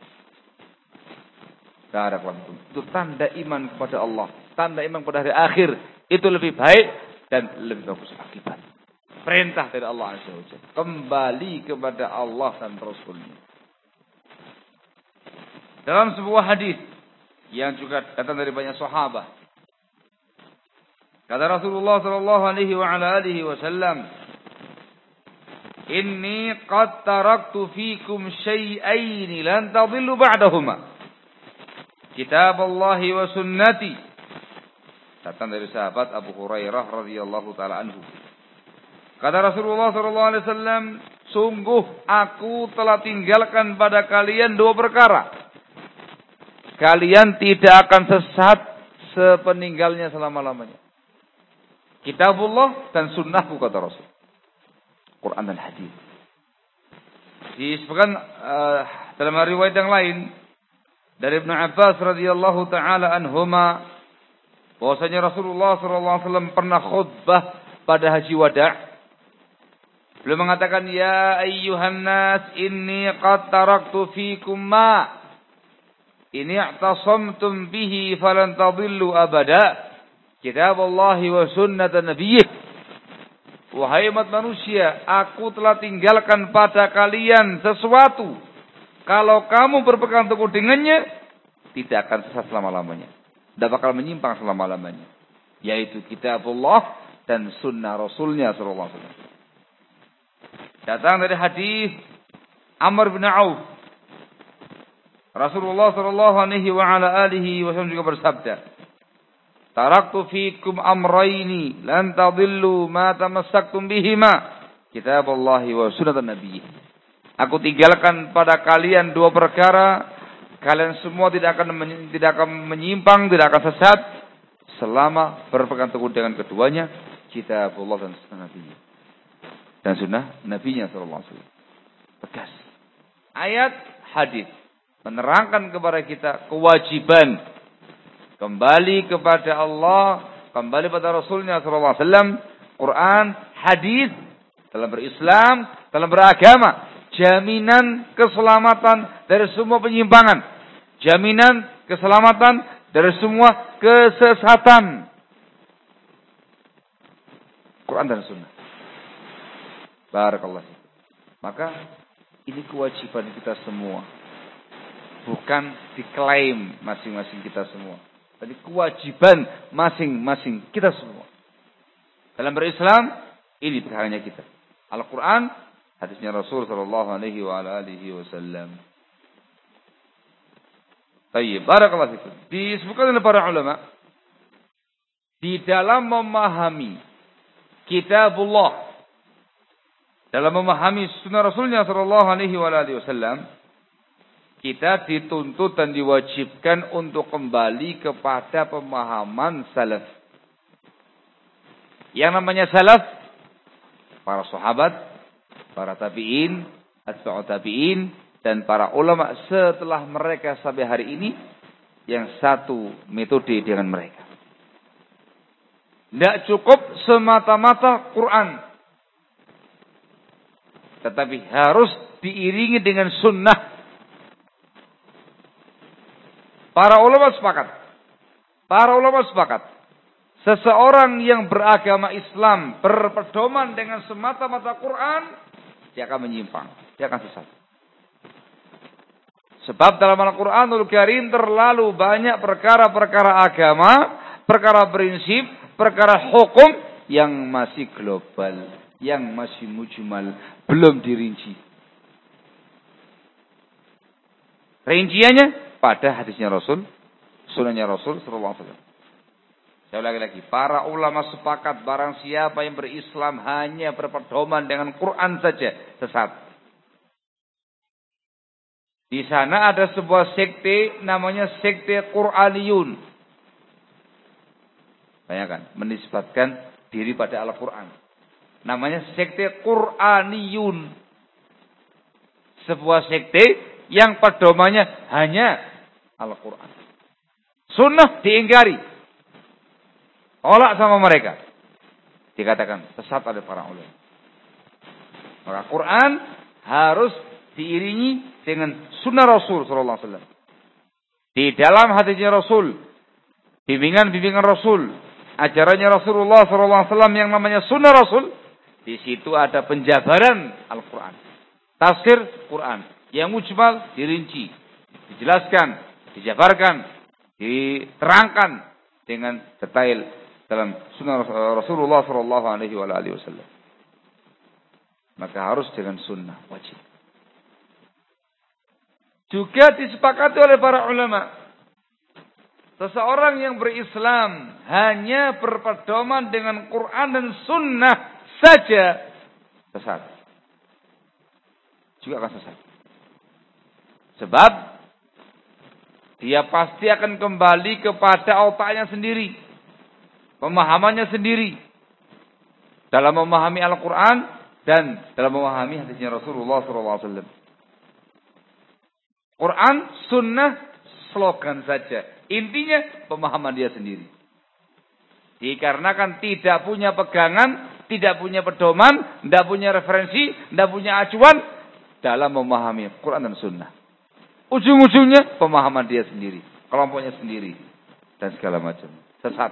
[SPEAKER 1] Itu tanda iman kepada Allah, tanda iman kepada hari akhir. Itu lebih baik dan lebih bagus akibat. Perintah dari Allah Azza wa Jalla. Kembali kepada Allah dan Rasulnya. Dalam sebuah hadis yang juga datang dari banyak sahabat, kata Rasulullah sallallahu alaihi wa ala alihi wasallam, "Inni qad taraktu fikum syai'ain lan tadhillu ba'dahuma. Kitab Allah wa sunnati." Datang dari sahabat Abu Hurairah radhiyallahu taala anhu. Kata Rasulullah sallallahu alaihi wasallam, "Sungguh aku telah tinggalkan pada kalian dua perkara. Kalian tidak akan sesat sepeninggalnya selama-lamanya. Kitabullah dan sunnahku," kata Rasul. Quran dan hadis. Disebutkan uh, dalam riwayat yang lain dari Ibnu Abbas radhiyallahu taala anhuma, bahwasanya Rasulullah sallallahu alaihi wasallam pernah khutbah pada haji wada'. Beliau mengatakan, "Ya ayyuhan nas, inni qad taraktu fikum ma in i'tasamtum bihi falan tadillu abada. Kitabullah wa sunnat nabiyyih." Wahai umat manusia, aku telah tinggalkan pada kalian sesuatu. Kalau kamu berpegang teguh dengannya, tidak akan sesat selama-lamanya. Tidak bakal menyimpang selama-lamanya. Yaitu kitabullah dan sunnah Rasulnya sallallahu alaihi wasallam. Datang dari hadis Amr bin Auf. Rasulullah sallallahu alaihi wa ala alihi wasallam juga bersabda, "Taraktu fikum amrayni lan tadillu ma tamassaktum bihima, kitaballahi wa sunnatan nabiyyih." Aku tinggalkan pada kalian dua perkara, kalian semua tidak akan tidak akan menyimpang, tidak akan sesat selama berpegang teguh dengan keduanya, kitabullah dan sunnah nabiyyih. Dan sunnah nabinya sallallahu alaihi wasallam. Tegas. Ayat hadis menerangkan kepada kita kewajiban kembali kepada Allah, kembali pada Rasulnya sallallahu alaihi wasallam, Quran, hadis dalam berislam, dalam beragama, jaminan keselamatan dari semua penyimpangan, jaminan keselamatan dari semua kesesatan. Quran dan sunnah. Barakallah. Maka ini kewajiban kita semua. Bukan diklaim masing-masing kita semua. Tapi kewajiban masing-masing kita semua. Dalam berislam, ini perkaranya kita. Al-Quran, hadisnya Rasul sallallahu alaihi wa alihi wasallam. Baik, barakallahu fikum. Disebutkan oleh para ulama, di dalam memahami kitabullah, dalam memahami sunnah Rasulnya sallallahu alaihi wa alihi wasallam, kita dituntut dan diwajibkan untuk kembali kepada pemahaman salaf. Yang namanya salaf, para sahabat, para tabi'in, atba'ut tabi'in, dan para ulama setelah mereka sampai hari ini, yang satu metode dengan mereka. Tidak cukup semata-mata Quran, tetapi harus diiringi dengan sunnah. Para ulama sepakat. Para ulama sepakat. Seseorang yang beragama Islam berpedoman dengan semata-mata Quran, dia akan menyimpang, dia akan sesat. Sebab dalam Al-Quranul Karim terlalu banyak perkara-perkara agama, perkara prinsip, perkara hukum yang masih global, yang masih mujmal, belum dirinci. Rinciannya pada hadisnya Rasul, sunahnya Rasul sallallahu alaihi wasallam. Saya ulangi lagi, para ulama sepakat barang siapa yang berislam hanya berpedoman dengan Quran saja, sesat. Di sana ada sebuah sekte namanya sekte Quraniyun. Bayangkan, menisbatkan diri pada Al-Quran. Namanya sekte Quraniyun. Sebuah sekte yang pedomannya hanya Al-Quran. Sunnah diingkari. Tolak sama mereka. Dikatakan sesat oleh para ulama. Maka Quran harus diiringi dengan sunnah Rasul sallallahu alaihi wasallam. Di dalam hadisnya Rasul, bimbingan-bimbingan Rasul, ajarannya Rasulullah sallallahu alaihi wasallam yang namanya sunnah Rasul, di situ ada penjabaran Al-Quran. Tafsir Quran yang mujmal dirinci, dijelaskan, dijabarkan, diterangkan dengan detail dalam sunnah Rasulullah sallallahu alaihi wasallam. Maka harus dengan sunnah wajib. Juga disepakati oleh para ulama, seseorang yang berislam hanya berpedoman dengan Quran dan sunnah saja sesat. Juga akan sesat. Sebab dia pasti akan kembali kepada otaknya sendiri, pemahamannya sendiri dalam memahami Al-Quran dan dalam memahami hadisnya Rasulullah sallallahu alaihi wasallam. Quran, sunnah, slogan saja. Intinya pemahaman dia sendiri. Dikarenakan tidak punya pegangan, tidak punya pedoman, tidak punya referensi, tidak punya acuan dalam memahami Quran dan sunnah. Ujung-ujungnya pemahaman dia sendiri, kelompoknya sendiri, dan segala macam. Sesat.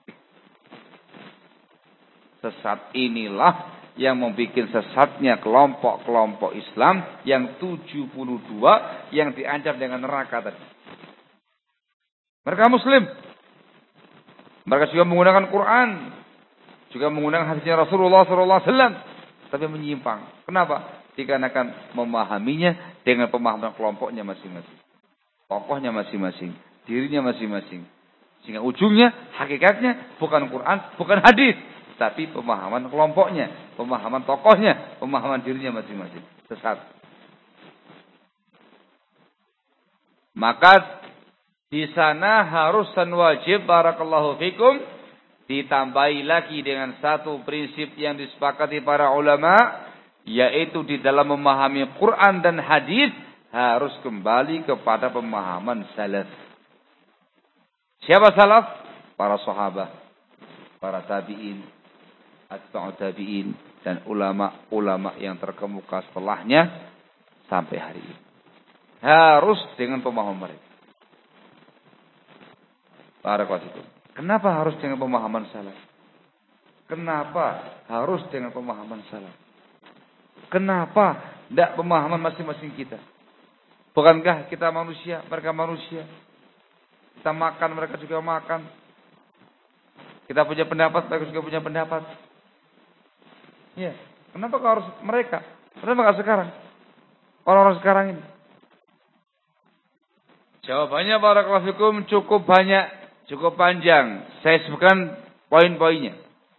[SPEAKER 1] Sesat inilah yang membuat sesatnya kelompok-kelompok Islam yang tujuh puluh dua yang diancam dengan neraka tadi. Mereka Muslim. Mereka juga menggunakan Quran, juga menggunakan hadisnya Rasulullah sallallahu alaihi wasallam, tapi menyimpang. Kenapa? Dikarenakan memahaminya dengan pemahaman kelompoknya masing-masing, tokohnya masing-masing, dirinya masing-masing. Sehingga ujungnya, hakikatnya bukan Quran, bukan hadis, tapi pemahaman kelompoknya, pemahaman tokohnya, pemahaman dirinya masing-masing. Sesat. Maka di sana harus dan wajib, barakallahu fikum, ditambahi lagi dengan satu prinsip yang disepakati para ulama, yaitu di dalam memahami Quran dan hadis harus kembali kepada pemahaman salaf. Siapa salaf? Para sahabat, para tabi'in, atba'u tabi'in, dan ulama-ulama yang terkemuka setelahnya sampai hari ini. Harus dengan pemahaman mereka. Barakallahu. Kenapa harus dengan pemahaman salaf? Kenapa harus dengan pemahaman salaf? Kenapa tidak pemahaman masing-masing kita? Bukankah kita manusia, mereka manusia? Kita makan, mereka juga makan. Kita punya pendapat, mereka juga punya pendapat. Ya, kenapa harus mereka? Kenapa nggak sekarang? Orang-orang sekarang ini. Jawabannya barakallahu fikum cukup banyak, cukup panjang. Saya sebutkan poin-poinnya.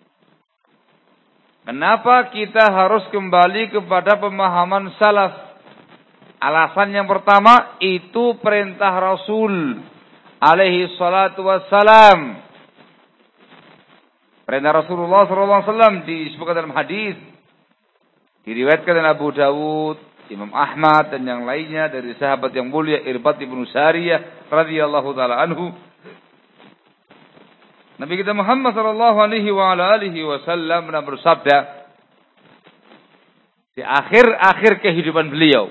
[SPEAKER 1] Kenapa kita harus kembali kepada pemahaman salaf? Alasan yang pertama, itu perintah Rasul alaihi salatu wassalam. Perintah Rasulullah sallallahu alaihi wasallam disebutkan dalam hadis, diriwayatkan oleh Abu Dawud, Imam Ahmad dan yang lainnya dari sahabat yang mulia Irbad bin Sariyah radhiyallahu taala anhu. Nabi kita Muhammad sallallahu alaihi wa ala alihi wasallam pernah bersabda di akhir-akhir kehidupan beliau,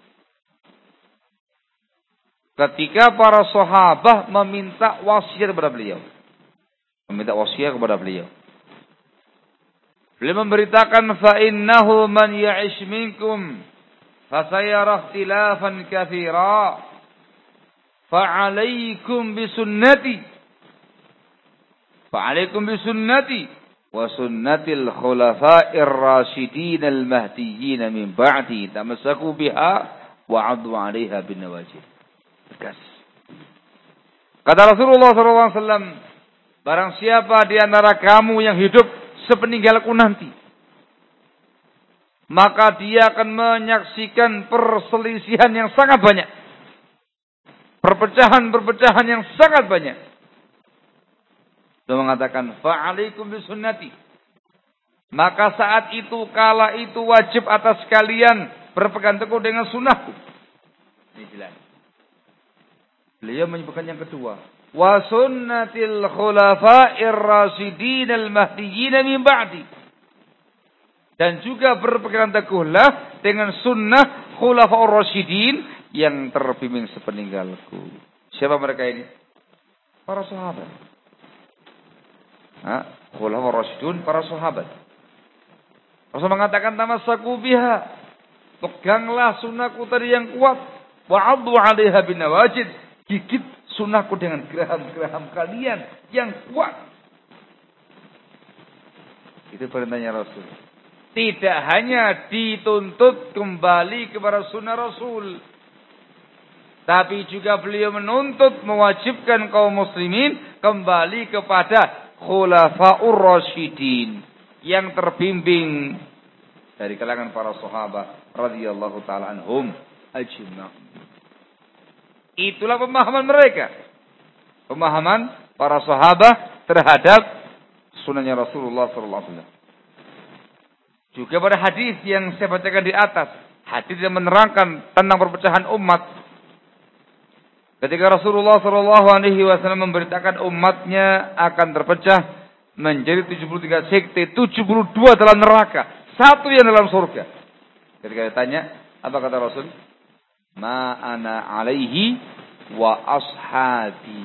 [SPEAKER 1] ketika para sahabat meminta wasiat kepada beliau, meminta wasiat kepada beliau, beliau memberitakan, fa innahu man ya'ish minkum fasayara ikhtilafan katsira fa 'alaikum bisunnati Fa'alaikum bisunnati wa sunnatil khulafa'ir rasyidin al-mahdiyyin min ba'di tamassaku biha wa 'addu 'alaiha bin nawajid. Tegas. Kata Rasulullah sallallahu alaihi wasallam, barang siapa di antara kamu yang hidup sepeninggalku nanti, maka dia akan menyaksikan perselisihan yang sangat banyak. Perpecahan-perpecahan yang sangat banyak. Dia mengatakan, fa'alaikum bisunnati. Maka saat itu, kala itu wajib atas kalian berpegang teguh dengan sunnahku. Ini jelas. Beliau menyebutkan yang kedua. Wa sunnatil khulafa'ir rasyidin al-mahdiyyin min ba'di. Dan juga berpegang teguhlah dengan sunnah khulafa'ur rasyidin yang terbimbing sepeninggalku. Siapa mereka ini? Para sahabat. Ha? Khulafa'ur rasyidun, para sahabat. Rasul mengatakan tamassaku biha. Peganglah sunnahku tadi yang kuat. Wa'addu 'alaiha bin nawajid. Gigit sunnahku dengan geraham-geraham kalian yang kuat. Itu perintahnya Rasul. Tidak hanya dituntut kembali kepada sunnah Rasul, tapi juga beliau menuntut, mewajibkan kaum muslimin kembali kepada khulafa'ur rasyidin yang terbimbing dari kalangan para sahabat radhiyallahu taala anhum ajma'in. Itulah pemahaman mereka. Pemahaman para sahabat terhadap sunnahnya Rasulullah sallallahu alaihi wasallam. Juga pada hadis yang saya bacakan di atas, hadis yang menerangkan tentang perpecahan umat. Ketika Rasulullah sallallahu alaihi wasallam memberitakan umatnya akan terpecah menjadi tujuh puluh tiga sekte, tujuh puluh dua dalam neraka, satu yang dalam surga. Ketika ditanya, apa kata Rasul? Ma ana alaihi wa ashabi.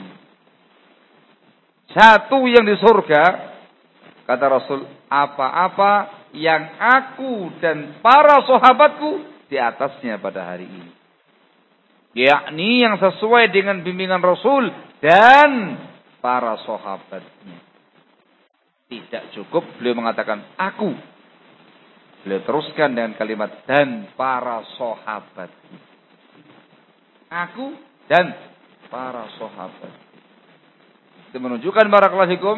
[SPEAKER 1] Satu yang di surga, kata Rasul, apa-apa yang aku dan para sahabatku di atasnya pada hari ini. Yakni yang sesuai dengan bimbingan Rasul dan para sahabatnya. Tidak cukup beliau mengatakan aku. Beliau teruskan dengan kalimat dan para sahabatnya. Aku dan para sahabat. Itu menunjukkan barakallahu fikum,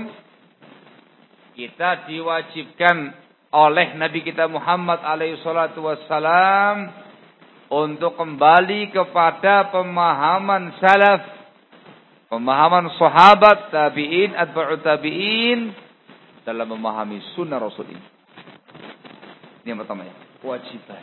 [SPEAKER 1] kita diwajibkan oleh Nabi kita Muhammad alaihi salatu wassalam untuk kembali kepada pemahaman salaf, pemahaman sahabat, tabi'in, atba'ut tabi'in dalam memahami sunnah Rasul ini. Ini yang pertama ya, kewajiban.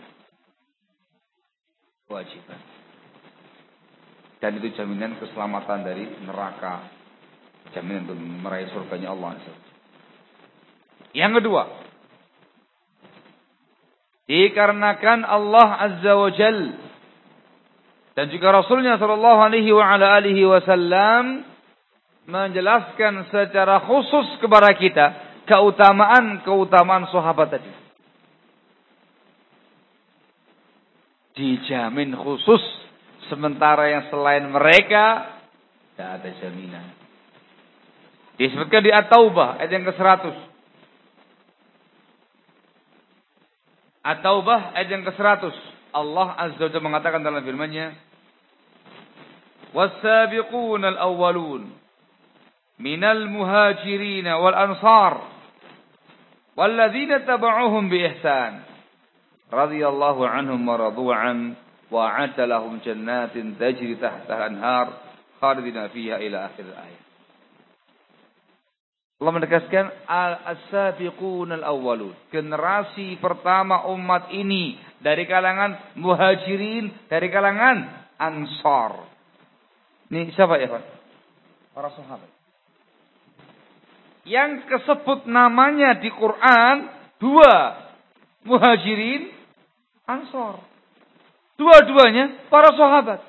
[SPEAKER 1] Kewajiban. Dan itu jaminan keselamatan dari neraka, jaminan untuk meraih surganya Allah. Yang kedua, dikarenakan Allah Azza wa Jal dan juga Rasulnya sallallahu alaihi wa ala alihi wasallam menjelaskan secara khusus kepada kita keutamaan-keutamaan sahabat tadi. Dijamin khusus, sementara yang selain mereka tidak ada jaminan. Disebutkan di At-Taubah ayat yang ke seratus. At-Taubah ayat yang ke seratus. Allah Azza wa Jalla mengatakan dalam firman-Nya, "Was-sabiquna al-awwalun minal muhajirin wal ansar walladzina tabauhum bi ihsan radhiyallahu anhum wa radu an wa 'adda lahum jannatin tajri tahtaha anhar khalidina fiha ila akhir ayat." Allah menegaskan al-sabiqun al-awwalun, generasi pertama umat ini dari kalangan muhajirin, dari kalangan ansar. Ini siapa ya, Pak? Para sahabat. Yang kesebut namanya di Quran dua, muhajirin, ansar. Dua-duanya para sahabat.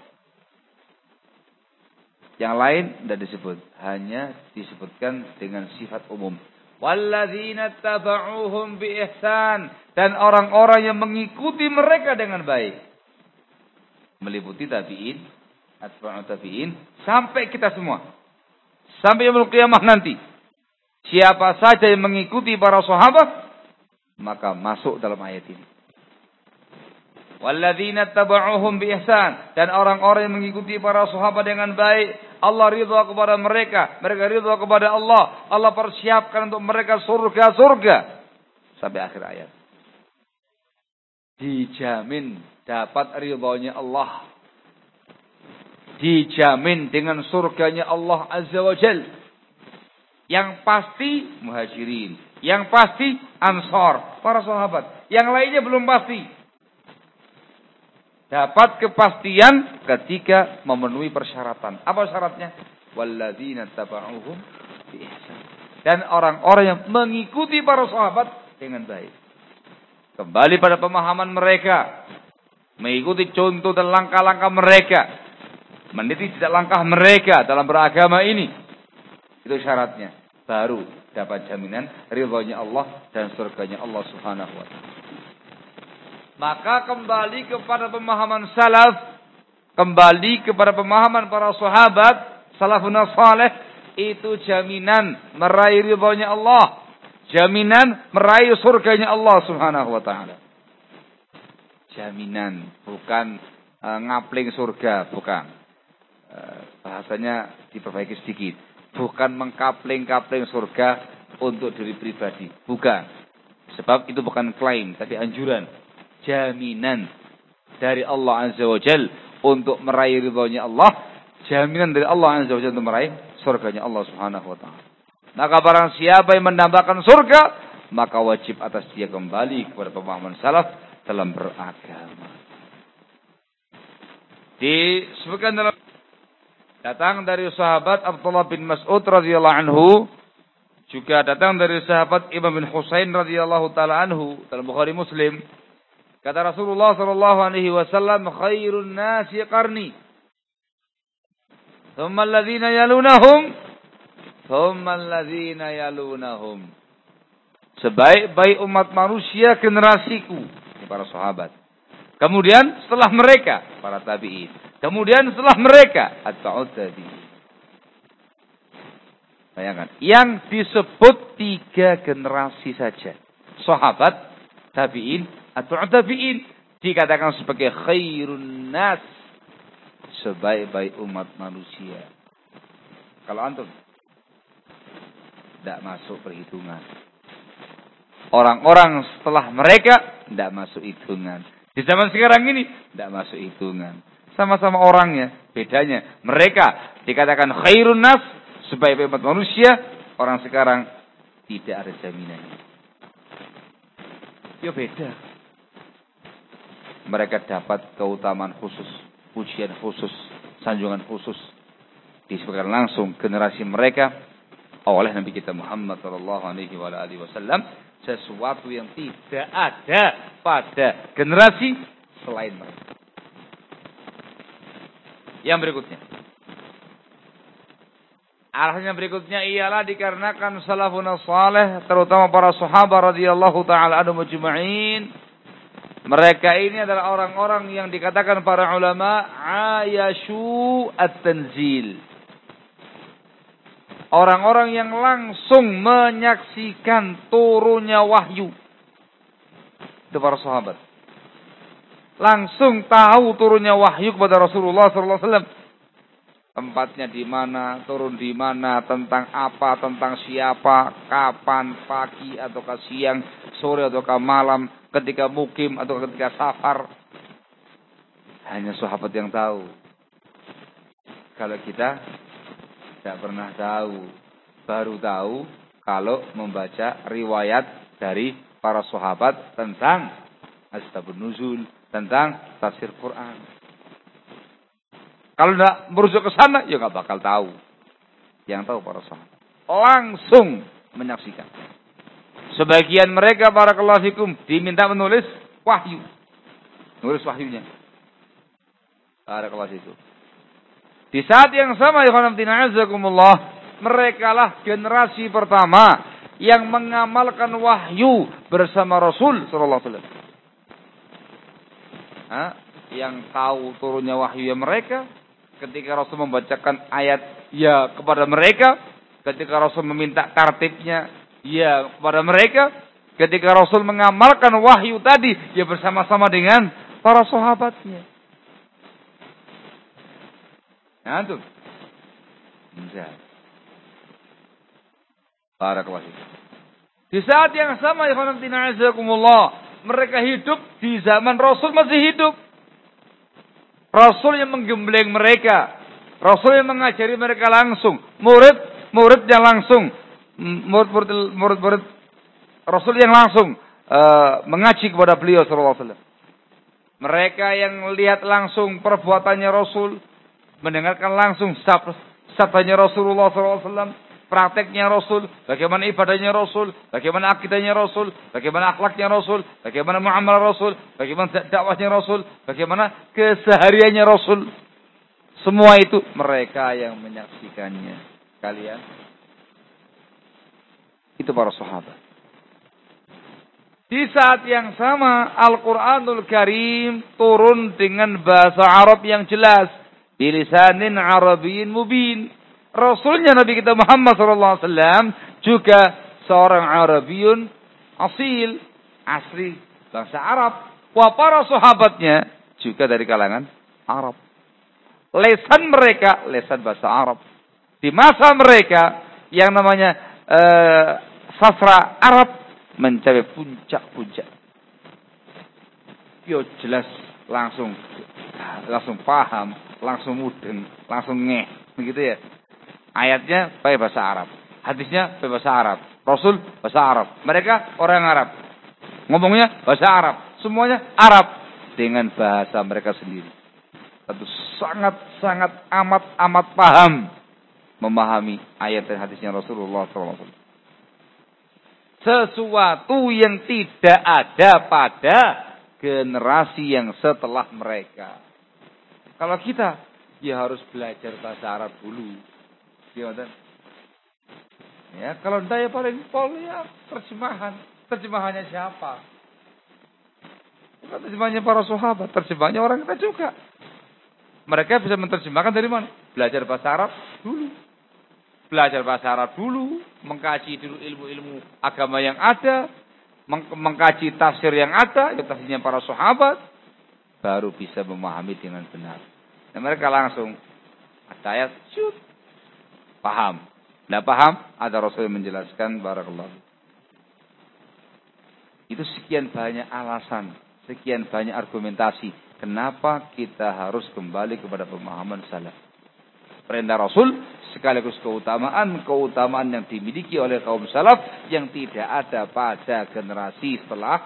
[SPEAKER 1] Yang lain tidak disebut, hanya disebutkan dengan sifat umum. Walladzina tabauhum bi ihsan, dan orang-orang yang mengikuti mereka dengan baik. Meliputi tabi'in, atba'ut tabi'in, sampai kita semua. Sampai yaumul qiyamah nanti. Siapa saja yang mengikuti para sahabat, maka masuk dalam ayat ini. Walladzina tabauhum bi ihsan, dan orang-orang yang mengikuti para sahabat dengan baik. Allah ridha kepada mereka, mereka ridha kepada Allah. Allah persiapkan untuk mereka surga-surga. Sampai akhir ayat. Dijamin dapat ridhonya Allah. Dijamin dengan surganya Allah Azza wa Jal. Yang pasti muhajirin. Yang pasti ansor, para sahabat. Yang lainnya belum pasti. Dapat kepastian ketika memenuhi persyaratan. Apa syaratnya? Walladzina taba'uhum bi ihsan. Dan orang-orang yang mengikuti para sahabat dengan baik. Kembali pada pemahaman mereka. Mengikuti contoh dan langkah-langkah mereka. Meniti jejak langkah mereka dalam beragama ini. Itu syaratnya. Baru dapat jaminan ridhonya Allah dan surganya Allah Subhanahu wa taala. Maka kembali kepada pemahaman salaf, kembali kepada pemahaman para sahabat, salafun saleh, itu jaminan meraih ridhonya Allah, jaminan meraih surganya Allah Subhanahu wa taala. Jaminan, bukan uh, ngapling surga, bukan. Uh, bahasanya diperbaiki sedikit. Bukan mengkapling-kapling surga untuk diri pribadi, bukan. Sebab itu bukan klaim, tapi anjuran. Jaminan dari Allah Azza wa Jal untuk meraih ridhonya Allah, jaminan dari Allah Azza wa Jal untuk meraih surganya Allah Subhanahu wa taala. Maka barang siapa yang mendambakan surga, maka wajib atas dia kembali kepada pemahaman salaf dalam beragama. Disebutkan dalam datang dari sahabat Abdullah bin Mas'ud radhiyallahu anhu, juga datang dari sahabat Imam bin Husain radhiyallahu taala anhu dalam Bukhari Muslim. Kata Rasulullah sallallahu alaihi wasallam, khairun nasi qarni. Thumma alladhina yalunahum, thumma alladhina yalunahum. Sebaik-baik umat manusia generasiku, ini para sahabat. Kemudian setelah mereka para tabi'in. Kemudian setelah mereka at-ta'ud tabi'in. Bayangkan, yang disebut tiga generasi saja. Sahabat, tabi'in, atau tabi'in dikatakan sebagai khairun nas, sebaik-baik umat manusia. Kalau antum tidak masuk perhitungan, orang-orang setelah mereka tidak masuk hitungan. Di zaman sekarang ini tidak masuk hitungan. Sama-sama orangnya, bedanya mereka dikatakan khairun nas, sebaik-baik umat manusia. Orang sekarang tidak ada jaminannya. Ya beda. Mereka dapat keutamaan khusus, pujian khusus, sanjungan khusus. Disebutkan langsung generasi mereka oleh Nabi kita Muhammad sallallahu alaihi wasallam, sesuatu yang tidak ada pada generasi selain mereka. Yang berikutnya, arahnya berikutnya ialah dikarenakan salafun saleh, terutama para sahabat radhiyallahu taala anhum ajma'in. Mereka ini adalah orang-orang yang dikatakan para ulama ayashu at-tanzil. Orang-orang yang langsung menyaksikan turunnya wahyu. Itu para sahabat. Langsung tahu turunnya wahyu kepada Rasulullah sallallahu alaihi wasallam. Tempatnya di mana, turun di mana, tentang apa, tentang siapa, kapan, pagi ataukah siang, sore ataukah malam, ketika mukim atau ketika safar. Hanya sahabat yang tahu. Kalau kita tidak pernah tahu, baru tahu kalau membaca riwayat dari para sahabat tentang asbabun nuzul, tentang tafsir Quran. Kalau tidak merujuk ke sana, ya nggak bakal tahu. Yang tahu para sahabat langsung menyaksikan. Sebagian mereka barakallahu fikum diminta menulis wahyu, nulis wahyunya. Barakallahu fikum. Di saat yang sama, ya azakumullah, mereka lah generasi pertama yang mengamalkan wahyu bersama Rasul sallallahu alaihi wasallam. Hah? Yang tahu turunnya wahyu ya mereka. Ketika Rasul membacakan ayat ya kepada mereka, ketika Rasul meminta tartibnya ya kepada mereka, ketika Rasul mengamalkan wahyu tadi ya bersama-sama dengan para sahabatnya. Nah, tuh. Enggak. Barakallahu fiik. Di saat yang sama ya mereka hidup di zaman Rasul masih hidup. Rasul yang menggembleng mereka. Rasul yang mengajari mereka langsung. Murid, muridnya langsung. Murid-murid murid-murid Rasul yang langsung uh, mengaji kepada beliau sallallahu alaihi wasallam. Mereka yang lihat langsung perbuatannya Rasul, mendengarkan langsung sabdanya Rasulullah sallallahu alaihi wasallam, prakteknya Rasul, bagaimana ibadahnya Rasul, bagaimana akidahnya Rasul, bagaimana akhlaknya Rasul, bagaimana muamalah Rasul, bagaimana dakwahnya Rasul, bagaimana kesehariannya Rasul. Semua itu mereka yang menyaksikannya. Kalian itu para sahabat. Di saat yang sama Al-Quranul Karim turun dengan bahasa Arab yang jelas, bilisanin Arabiyyin mubin. Rasulnya Nabi kita Muhammad sallallahu alaihi wasallam juga seorang Arabiyun asil, asli bangsa Arab. Wa para sahabatnya juga dari kalangan Arab. Lesan mereka lesan bahasa Arab. Di masa mereka yang namanya uh, sastra Arab mencapai puncak-puncak. Yo jelas langsung langsung paham, langsung mudeng, langsung ngeh, begitu ya. Ayatnya pakai bahasa Arab, hadisnya pakai bahasa Arab, Rasul bahasa Arab, mereka orang Arab, ngomongnya bahasa Arab, semuanya Arab dengan bahasa mereka sendiri. Tentu sangat-sangat amat-amat paham memahami ayat dan hadisnya Rasulullah sallallahu alaihi wasallam. Sesuatu yang tidak ada pada generasi yang setelah mereka. Kalau kita, ya harus belajar bahasa Arab dulu. Gimana? Ya, kalau tidak ya paling pol ya terjemahan. Terjemahannya siapa? Bukan terjemahannya para sahabat, terjemahannya orang kita juga. Mereka bisa menerjemahkan dari mana? Belajar bahasa Arab dulu. Belajar bahasa Arab dulu, mengkaji dulu ilmu-ilmu agama yang ada, meng- mengkaji tafsir yang ada, ya tafsirnya para sahabat, baru bisa memahami dengan benar. Dan mereka langsung ada ayat, shoot, paham. Tidak paham, ada Rasul yang menjelaskan, barakallahu. Itu sekian banyak alasan, sekian banyak argumentasi, kenapa kita harus kembali kepada pemahaman salaf. Perintah Rasul sekaligus keutamaan-keutamaan yang dimiliki oleh kaum salaf yang tidak ada pada generasi setelah.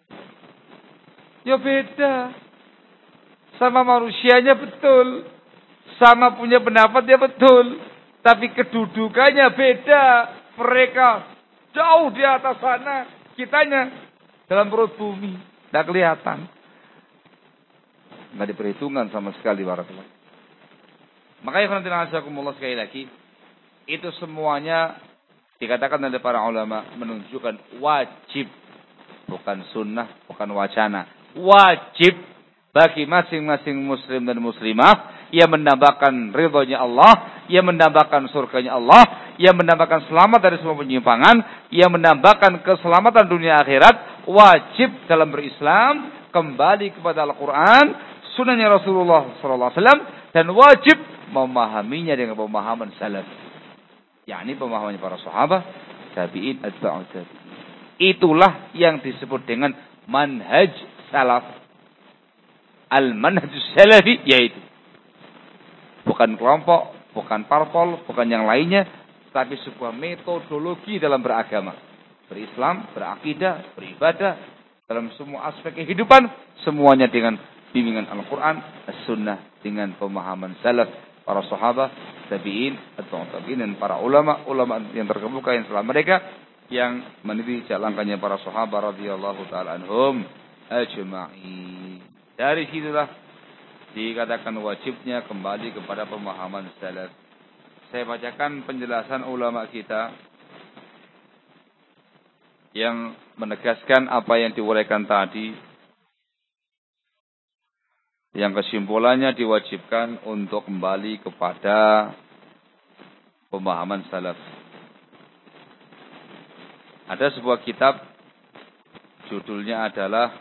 [SPEAKER 1] Ya beda. Sama manusianya betul. Sama punya pendapatnya betul. Tapi kedudukannya beda. Mereka jauh di atas sana. Kitanya dalam perut bumi. Tidak kelihatan. Tidak diperhitungkan sama sekali. Barakallahu. Makanya khonatillahakumullah sekali lagi, itu semuanya dikatakan oleh para ulama menunjukkan wajib, bukan sunnah, bukan wacana. Wajib bagi masing-masing muslim dan muslimah yang mendambakan ridhonya Allah, yang mendambakan surganya Allah, yang mendambakan selamat dari semua penyimpangan, yang mendambakan keselamatan dunia akhirat, wajib dalam berislam kembali kepada Al-Quran, sunnahnya Rasulullah sallallahu alaihi wasallam, dan wajib memahaminya dengan pemahaman salaf, yakni pemahamannya para sahabat, tabi'in, atba'ut tabi'in. Itulah yang disebut dengan manhaj salaf. Al-manhajus salafi, yaitu bukan kelompok, bukan parpol, bukan yang lainnya, tapi sebuah metodologi dalam beragama, berislam, berakidah, beribadah, dalam semua aspek kehidupan, semuanya dengan bimbingan Al-Quran, As-Sunnah, dengan pemahaman salaf, para sahabat, tabi'in, atau tabi'in, dan para ulama, ulama yang terkemuka yang setelah mereka, yang meniti jalankannya para sahabat radhiyallahu ta'ala anhum ajma'in. Dari situlah dikatakan wajibnya kembali kepada pemahaman salaf. Saya bacakan penjelasan ulama kita yang menegaskan apa yang diuraikan tadi. Yang kesimpulannya diwajibkan untuk kembali kepada pemahaman salaf. Ada sebuah kitab, judulnya adalah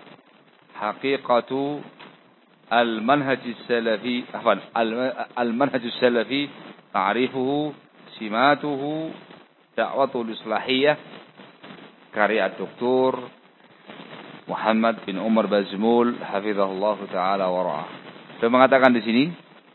[SPEAKER 1] Haqiqatu Al-Manhajus Salafi, Al-Manhajus Salafi ta'rifuhu simatuhu da'watul islahiyah karya Doktor Muhammad bin Umar Bazmul hafizahullah taala wa ra'ah. Beliau mengatakan di sini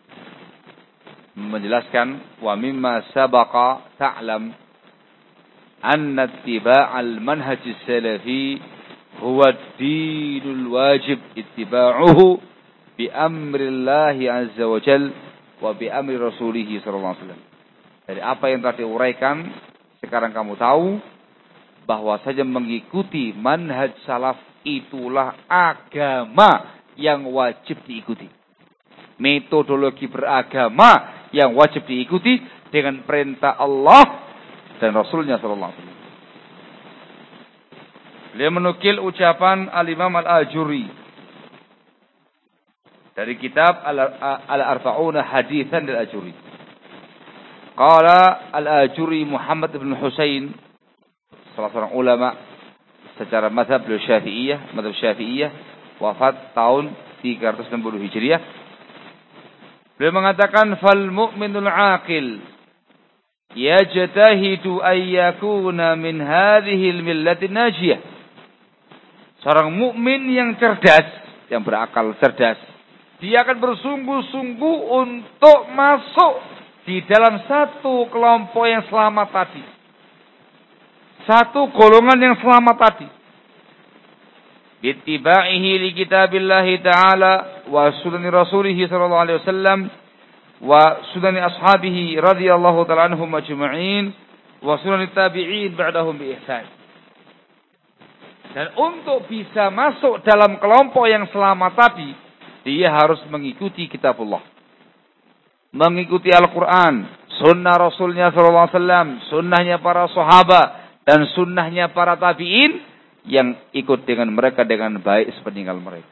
[SPEAKER 1] menjelaskan wa mimma sabaqa ta'lam anna ittiba'al manhaj salafi huwa ad-dinul wajib ittiba'uhu bi amrillah azza wa jalla wa bi amri rasulih sallallahu alaihi wasallam. Dari apa yang telah diuraikan, sekarang kamu tahu bahwa saja mengikuti manhaj salaf itulah agama yang wajib diikuti. Metodologi beragama yang wajib diikuti dengan perintah Allah dan Rasulnya sallallahu alaihi wasallam. Beliau menukil ucapan Al-Imam Al-Ajuri dari kitab Al-Arba'una Haditsan Al-Ajuri. Qala Al-Ajuri Muhammad bin Husain, salah seorang ulama secara mazhab Syafi'iyah, mazhab Syafi'iyah, wafat tahun tiga ratus enam puluh Hijriah. Beliau mengatakan fal mu'minul aqil yajtahidu ay yakuna min hadhihi al-millati najiyah. Seorang mukmin yang cerdas, yang berakal cerdas, dia akan bersungguh-sungguh untuk masuk di dalam satu kelompok yang selamat tadi. Satu golongan yang selamat tadi. Bittiba'ihi li kitabillahi ta'ala wa sunani rasulih sallallahu alaihi wasallam wa sunani ashabihi radhiyallahu ta'ala anhum ajma'in wa sunani tabi'in ba'dahum bi ihsan. Dan untuk bisa masuk dalam kelompok yang selamat tadi, dia harus mengikuti kitabullah. Mengikuti Al-Quran, sunnah Rasulnya sallallahu alaihi wasallam, sunnahnya para sahabat, dan sunnahnya para tabi'in yang ikut dengan mereka dengan baik sepeninggal mereka.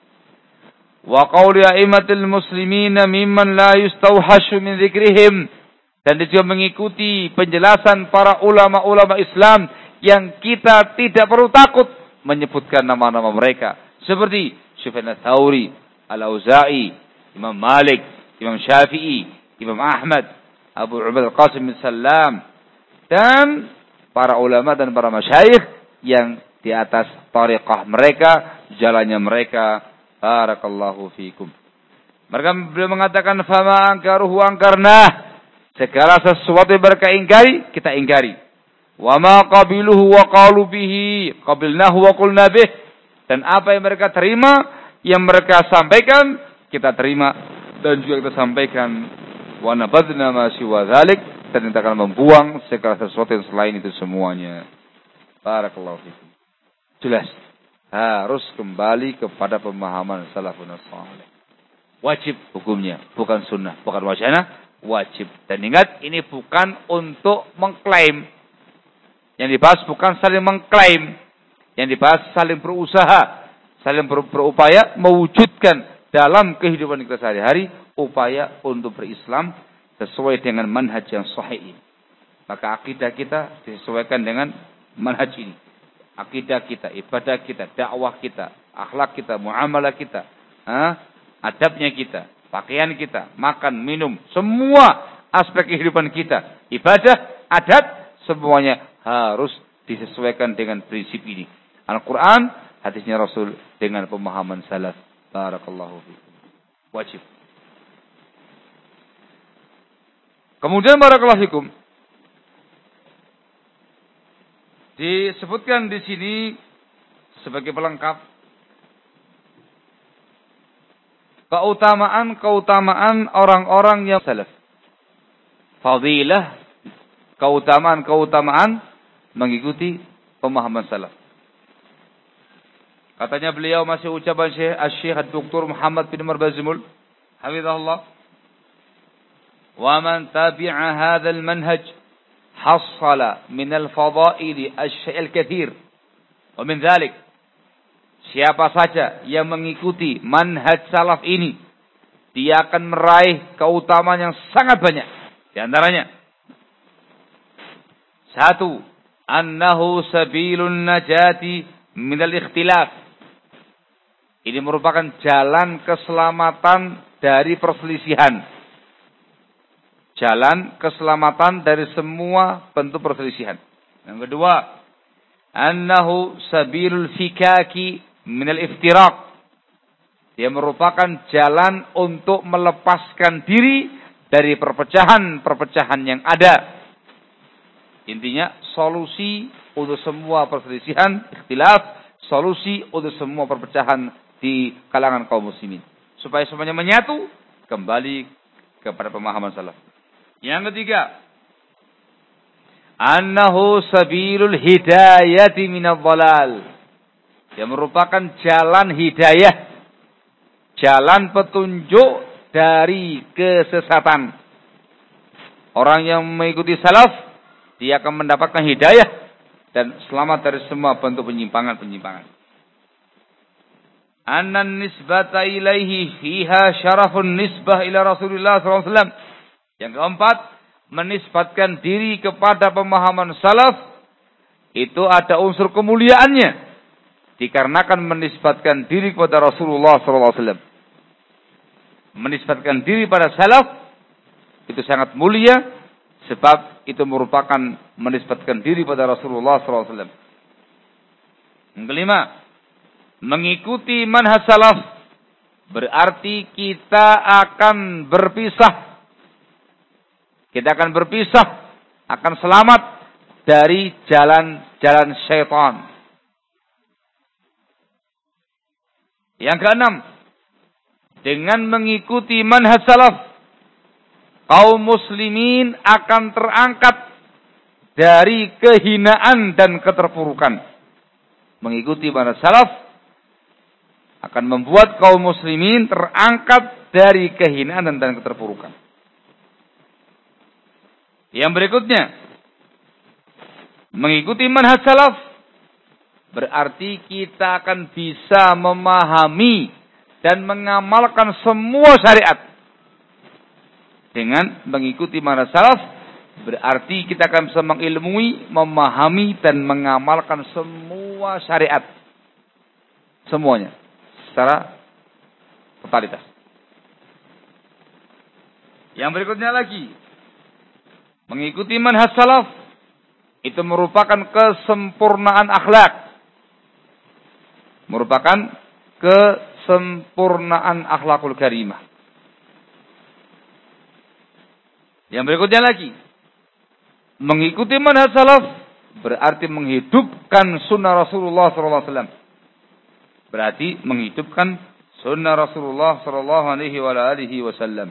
[SPEAKER 1] Wa qawli a'immatil muslimina mimman la yustawhashu min dzikrihim. Dan dia juga mengikuti penjelasan para ulama-ulama Islam yang kita tidak perlu takut menyebutkan nama-nama mereka. Seperti Sufyan Ats-Tsauri, Al-Auza'i, Imam Malik, Imam Syafi'i, Imam Ahmad, Abu Ubaid Al-Qasim bin Sallam, dan para ulama dan para masyayikh yang di atas tariqah mereka, jalannya mereka. Barakallahu fikum. Mereka beliau mengatakan fama angkaruhu angkarnah. Segala sesuatu yang mereka ingkari, kita ingkari. Wa ma qabiluhu wa qalu bihi, qabilnahu wa qulna bih. Dan apa yang mereka terima, yang mereka sampaikan, kita terima dan juga kita sampaikan. Wa nabadna ma siwa dzalik, dan kita akan membuang segala sesuatu yang selain itu semuanya. Barakallahu fikum. Jelas, harus kembali kepada pemahaman salafun salih. Wajib hukumnya, bukan sunnah, bukan wacana. Wajib. Dan ingat, ini bukan untuk mengklaim. Yang dibahas bukan saling mengklaim. Yang dibahas saling berusaha, saling ber, berupaya mewujudkan dalam kehidupan kita sehari-hari upaya untuk berislam sesuai dengan manhaj yang sahih ini. Maka akidah kita disesuaikan dengan manhaj ini. Akidah kita, ibadah kita, dakwah kita, akhlak kita, muamalah kita, ha? Adabnya kita, pakaian kita, makan, minum, semua aspek kehidupan kita, ibadah, adat, semuanya harus disesuaikan dengan prinsip ini. Al-Quran, hadisnya Rasul dengan pemahaman salaf. Barakallahu fiikum. Wajib. Kemudian barakallahu fiikum, disebutkan di sini sebagai pelengkap keutamaan-keutamaan orang-orang yang salaf. Fadilah, keutamaan-keutamaan mengikuti pemahaman salaf. Katanya beliau, masih ucapan Syekh Asy-Syaikh Doktor Muhammad bin Umar Bazmul hafizahullah, wa man tabi'a hadzal manhaj hassala min al-fadaili asy-syai' al-katsir. Wa min dzalik, siapa saja yang mengikuti manhaj salaf ini, dia akan meraih keutamaan yang sangat banyak. Di antaranya, satu, annahu sabilun najati minal ikhtilaf. Ini merupakan jalan keselamatan dari perselisihan. jalan keselamatan dari semua bentuk perselisihan. Yang kedua, annahu sabilul fikaki minal iftiraq. Dia merupakan jalan untuk melepaskan diri dari perpecahan-perpecahan yang ada. Intinya solusi untuk semua perselisihan, ikhtilaf, solusi untuk semua perpecahan di kalangan kaum muslimin. Supaya semuanya menyatu, kembali kepada pemahaman salaf. Yang ketiga, annahu sabilul hidayati minadh dhalal. Dia merupakan jalan hidayah, jalan petunjuk dari kesesatan. Orang yang mengikuti salaf, dia akan mendapatkan hidayah dan selamat dari semua bentuk penyimpangan-penyimpangan. Annan nisbata ilaihi fiha syarafun nisbah ila Rasulullah sallallahu alaihi wasallam. Yang keempat, menisbatkan diri kepada pemahaman salaf itu ada unsur kemuliaannya. Dikarenakan menisbatkan diri kepada Rasulullah sallallahu alaihi wasallam. Menisbatkan diri pada salaf itu sangat mulia, sebab itu merupakan menisbatkan diri pada Rasulullah sallallahu alaihi wasallam. Yang kelima, mengikuti manhaj salaf berarti kita akan berpisah. Kita akan berpisah, akan selamat dari jalan-jalan syaitan. Yang keenam, dengan mengikuti manhaj salaf, kaum muslimin akan terangkat dari kehinaan dan keterpurukan. Mengikuti manhaj salaf akan membuat kaum muslimin terangkat dari kehinaan dan keterpurukan. Yang berikutnya, mengikuti manhaj salaf berarti kita akan bisa memahami dan mengamalkan semua syariat. Dengan mengikuti manhaj salaf berarti kita akan bisa mengilmui, memahami dan mengamalkan semua syariat. Semuanya secara totalitas. Yang berikutnya lagi, mengikuti manhaj salaf itu merupakan kesempurnaan akhlak. Merupakan kesempurnaan akhlakul karimah. Yang berikutnya lagi, mengikuti manhaj salaf berarti menghidupkan sunnah Rasulullah sallallahu alaihi wasallam. Berarti menghidupkan sunnah Rasulullah sallallahu alaihi wasallam.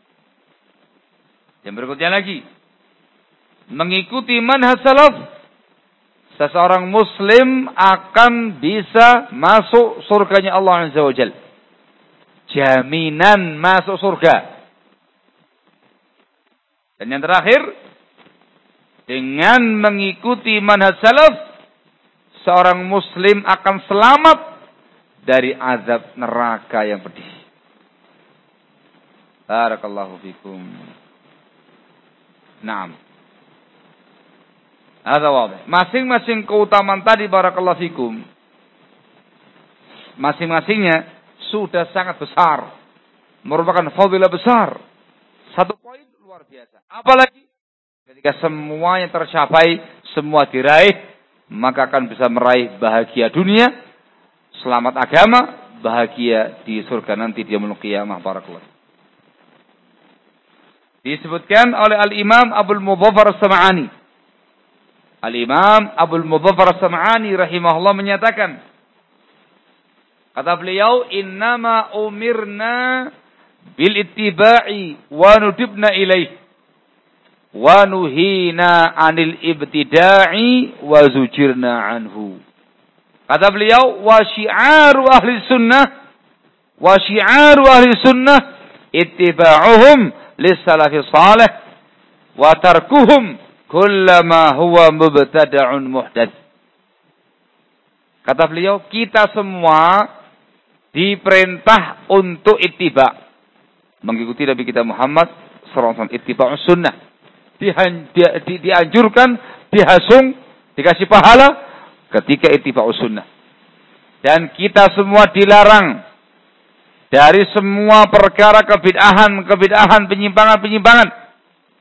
[SPEAKER 1] Yang berikutnya lagi, mengikuti manhaj salaf, seseorang muslim akan bisa masuk surganya Allah Azza wa Jalla. Jaminan masuk surga. Dan yang terakhir, dengan mengikuti manhaj salaf, seorang muslim akan selamat dari azab neraka yang pedih. Barakallahu fikum. Naam. Ada wadah. Masing-masing keutamaan tadi barakallahu fikum, masing-masingnya sudah sangat besar, merupakan fadilah besar. Satu poin luar biasa. Apalagi ketika semuanya tercapai, semua diraih, maka akan bisa meraih bahagia dunia, selamat agama, bahagia di surga nanti di yaumul qiyamah. Barakallahu. Disebutkan oleh Al-Imam Abul Mudhaffar As-Sam'ani. Al-Imam Abul Mudhaffar As-Sam'ani rahimahullah menyatakan, kata beliau, innama umirna bil ittiba'i wa nudibna ilaih wa nuhina anil ibtida'i wa zujirna anhu. Kata beliau, wa syi'aru ahli sunnah wa syi'aru ahli sunnah ittiba'uhum lis-salafi salih wa tarkuhum kullama huwa mubtada'un muhdats. Kata beliau, kita semua diperintah untuk ittiba, mengikuti Nabi kita Muhammad sallallahu alaihi wasallam, ittiba'us sunnah. Di, di, di, dianjurkan, dihasung, dikasih pahala ketika ittiba'us sunnah. Dan kita semua dilarang dari semua perkara kebid'ahan, kebid'ahan, penyimpangan-penyimpangan.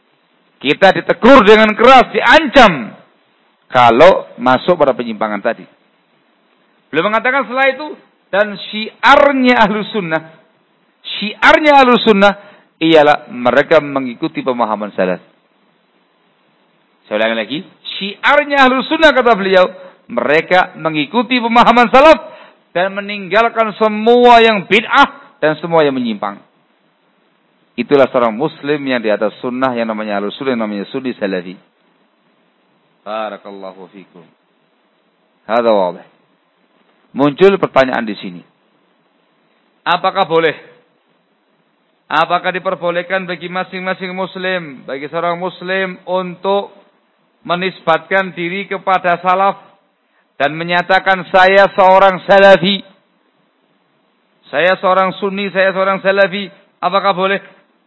[SPEAKER 1] Kita ditegur dengan keras, diancam kalau masuk pada penyimpangan tadi. Beliau mengatakan setelah itu, dan syiarnya Ahlus Sunnah, syiarnya Ahlus Sunnah ialah mereka mengikuti pemahaman salaf. Saya ulangi lagi, syiarnya Ahlus Sunnah kata beliau, mereka mengikuti pemahaman salaf dan meninggalkan semua yang bid'ah dan semua yang menyimpang. Itulah seorang muslim yang di atas sunnah, yang namanya Ahlus Sunnah, yang namanya sunni salafi. Barakallahu fikum. Hada wadih. Muncul pertanyaan di sini. Apakah boleh? Apakah diperbolehkan bagi masing-masing muslim, bagi seorang muslim untuk menisbatkan diri kepada salaf dan menyatakan saya seorang salafi, saya seorang sunni, saya seorang salafi? Apakah boleh?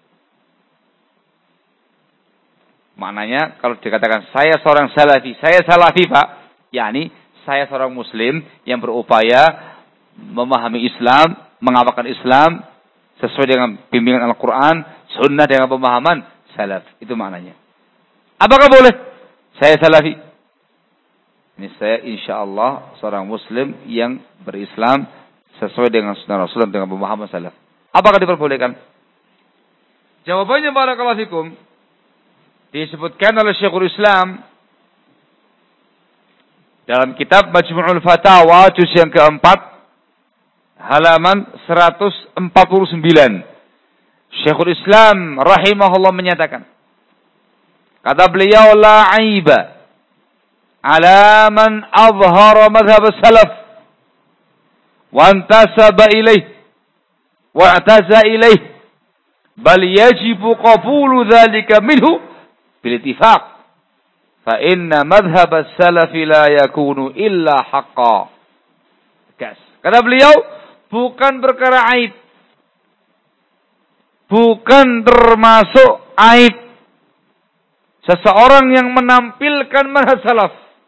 [SPEAKER 1] Maknanya kalau dikatakan saya seorang salafi, saya salafi Pak, yakni saya seorang muslim yang berupaya memahami Islam, mengamalkan Islam sesuai dengan bimbingan Al-Quran, sunnah dengan pemahaman salaf. Itu maknanya. Apakah boleh? Saya salafi. Ini saya insyaallah seorang muslim yang berislam sesuai dengan sunnah Rasul dengan pemahaman salaf. Apakah diperbolehkan? Jawabannya barakallahu fikum, disebutkan oleh Syekhul Islam dalam kitab Majmu'ul Fatawa juz yang keempat halaman seratus empat puluh sembilan. Syekhul Islam rahimahullah menyatakan, kata beliau, la aiba ala man azhara madhhab salaf wa antasaba ilaih wa i'taza ilaih, bal yajibu qabulu dhalika minhu bil ittifaq, fa inna madhhab as-salaf la yakunu illa haqqan. Kata beliau, bukan perkara aib, bukan termasuk aib seseorang yang menampilkan manhaj salaf,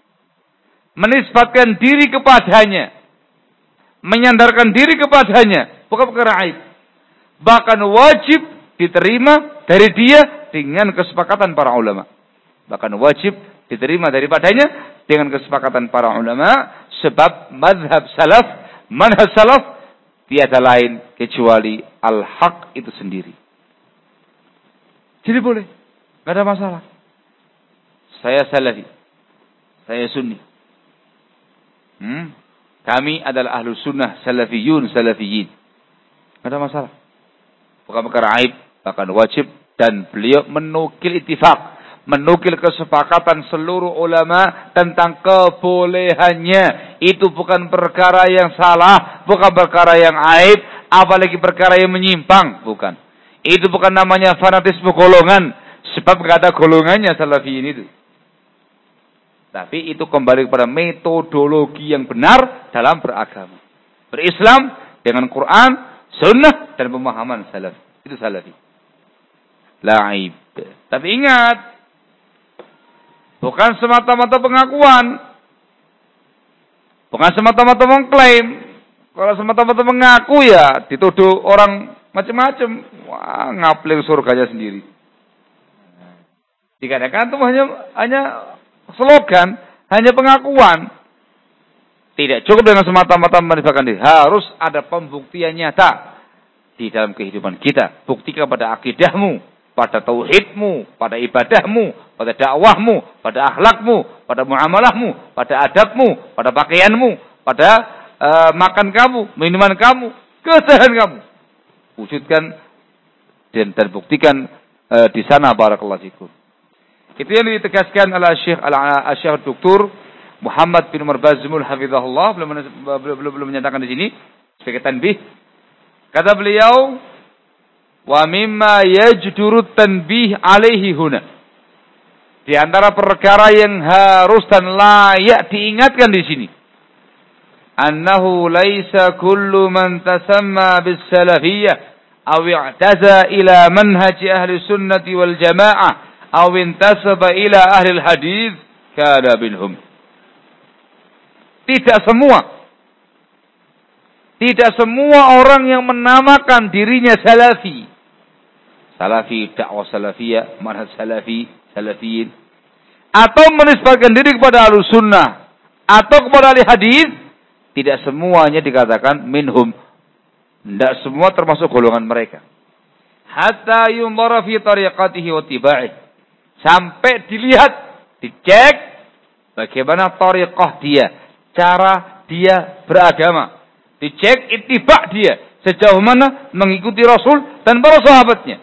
[SPEAKER 1] menisbatkan diri kepadanya, menyandarkan diri kepadanya, bukan perkara aib, bahkan wajib diterima dari dia dengan kesepakatan para ulama. Bahkan wajib diterima daripadanya dengan kesepakatan para ulama, sebab mazhab salaf, manhaj salaf tiada lain kecuali al-haq itu sendiri. Jadi boleh, enggak ada masalah. Saya salafi, saya sunni. Hmm? Kami adalah ahlu sunnah, salafiyun, salafiyin. Enggak ada masalah. Bukan perkara aib, bahkan wajib. Dan beliau menukil ittifaq, menukil kesepakatan seluruh ulama tentang kebolehannya. Itu bukan perkara yang salah, bukan perkara yang aib, apalagi perkara yang menyimpang, bukan. Itu bukan namanya fanatisme golongan, sebab enggak ada golongannya salafiyin itu. Tapi itu kembali kepada metodologi yang benar dalam beragama. Berislam dengan Quran, sunnah, dan pemahaman salaf. Itu salafi. La aib. Tapi ingat, bukan semata-mata pengakuan, bukan semata-mata mengklaim. Kalau semata-mata mengaku ya dituduh orang macam-macam. Wah, ngapling surganya sendiri. Dikatakan itu hanya hanya slogan, hanya pengakuan. Tidak cukup dengan semata-mata menisbatkan diri. Harus ada pembuktian nyata di dalam kehidupan kita. Buktikan pada akidahmu, pada tauhidmu, pada ibadahmu, pada dakwahmu, pada akhlakmu, pada muamalahmu, pada adabmu, pada pakaianmu, pada uh, makan kamu, minuman kamu, kesehatan kamu. Wujudkan dan, dan buktikan uh, di sana barakallahu fikum. Itu yang ditegaskan oleh Syekh Al-Syekh Doktor Muhammad bin Umar Bazmul hafizahullah, belum belum belum menyatakan di sini sebagai tanbih. Kata beliau, wa mimma yajduru tanbih alaihi huna. Di antara perkara yang harus dan layak diingatkan di sini, annahu laisa kullu man tasamma bis salafiyyah aw i'taza ila manhaj ahli sunnati wal jamaah aw intasaba ila ahli al hadits kana minhum. Tidak semua Tidak semua orang yang menamakan dirinya salafi, salafi dakwah salafiyah, manhaj salafi, salafiyin atau menisbatkan diri kepada Ahlus Sunnah atau kepada ahli hadis, tidak semuanya dikatakan minhum. Tidak semua termasuk golongan mereka. Hatta yunzara fi tariqatihi wa tiba'ih. Sampai dilihat, dicek bagaimana tariqah dia, cara dia beragama. Dicek ittiba' dia, sejauh mana mengikuti Rasul dan para sahabatnya.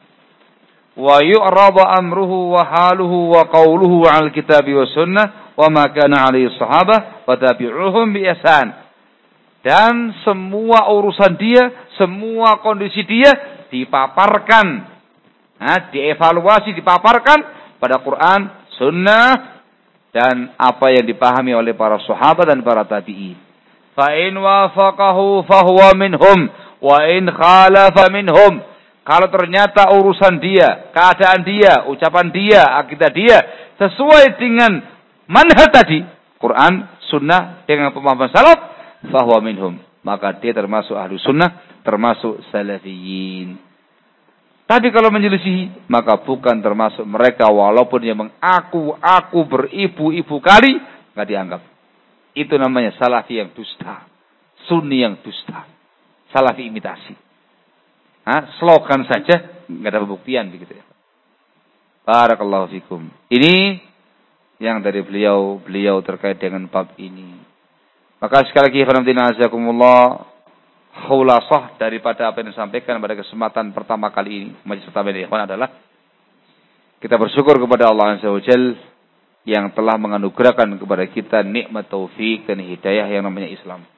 [SPEAKER 1] Wa yu'radu amruhu wa haluhu wa qawluhu 'alal kitabi wa sunnah wa ma kana 'alaihi sahabah wa tabi'uhum bi ihsan. Dan semua urusan dia, semua kondisi dia dipaparkan, nah, dievaluasi, dipaparkan pada Quran, sunnah, dan apa yang dipahami oleh para sahabat dan para tabi'in. Fa in wafaqahu fahuwa minhum wa in khalafa minhum. Kalau ternyata urusan dia, keadaan dia, ucapan dia, akidah dia sesuai dengan manhaj tadi, Quran, sunnah dengan pemahaman salaf, fahuwa minhum, maka dia termasuk ahlu sunnah, termasuk salafiyin. Tapi kalau menyelisihi, maka bukan termasuk mereka, walaupun dia mengaku-aku beribu-ibu kali, nggak dianggap. Itu namanya salafi yang dusta, sunni yang dusta, salafi imitasi. Hah? Slogan saja, nggak ada pembuktian begitu ya. Barakallahu fikum. Ini yang dari beliau beliau terkait dengan bab ini. Maka sekali lagi, khonamdina azakumullah, khulasah daripada apa yang disampaikan pada kesempatan pertama kali ini, majlis pertama ini adalah kita bersyukur kepada Allah Azza wa Jalla yang telah menganugerahkan kepada kita nikmat taufik dan hidayah yang namanya Islam.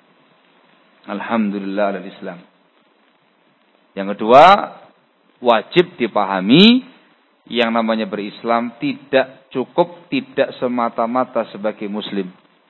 [SPEAKER 1] Alhamdulillah alal Islam. Yang kedua, wajib dipahami yang namanya berislam tidak cukup, tidak semata-mata sebagai muslim.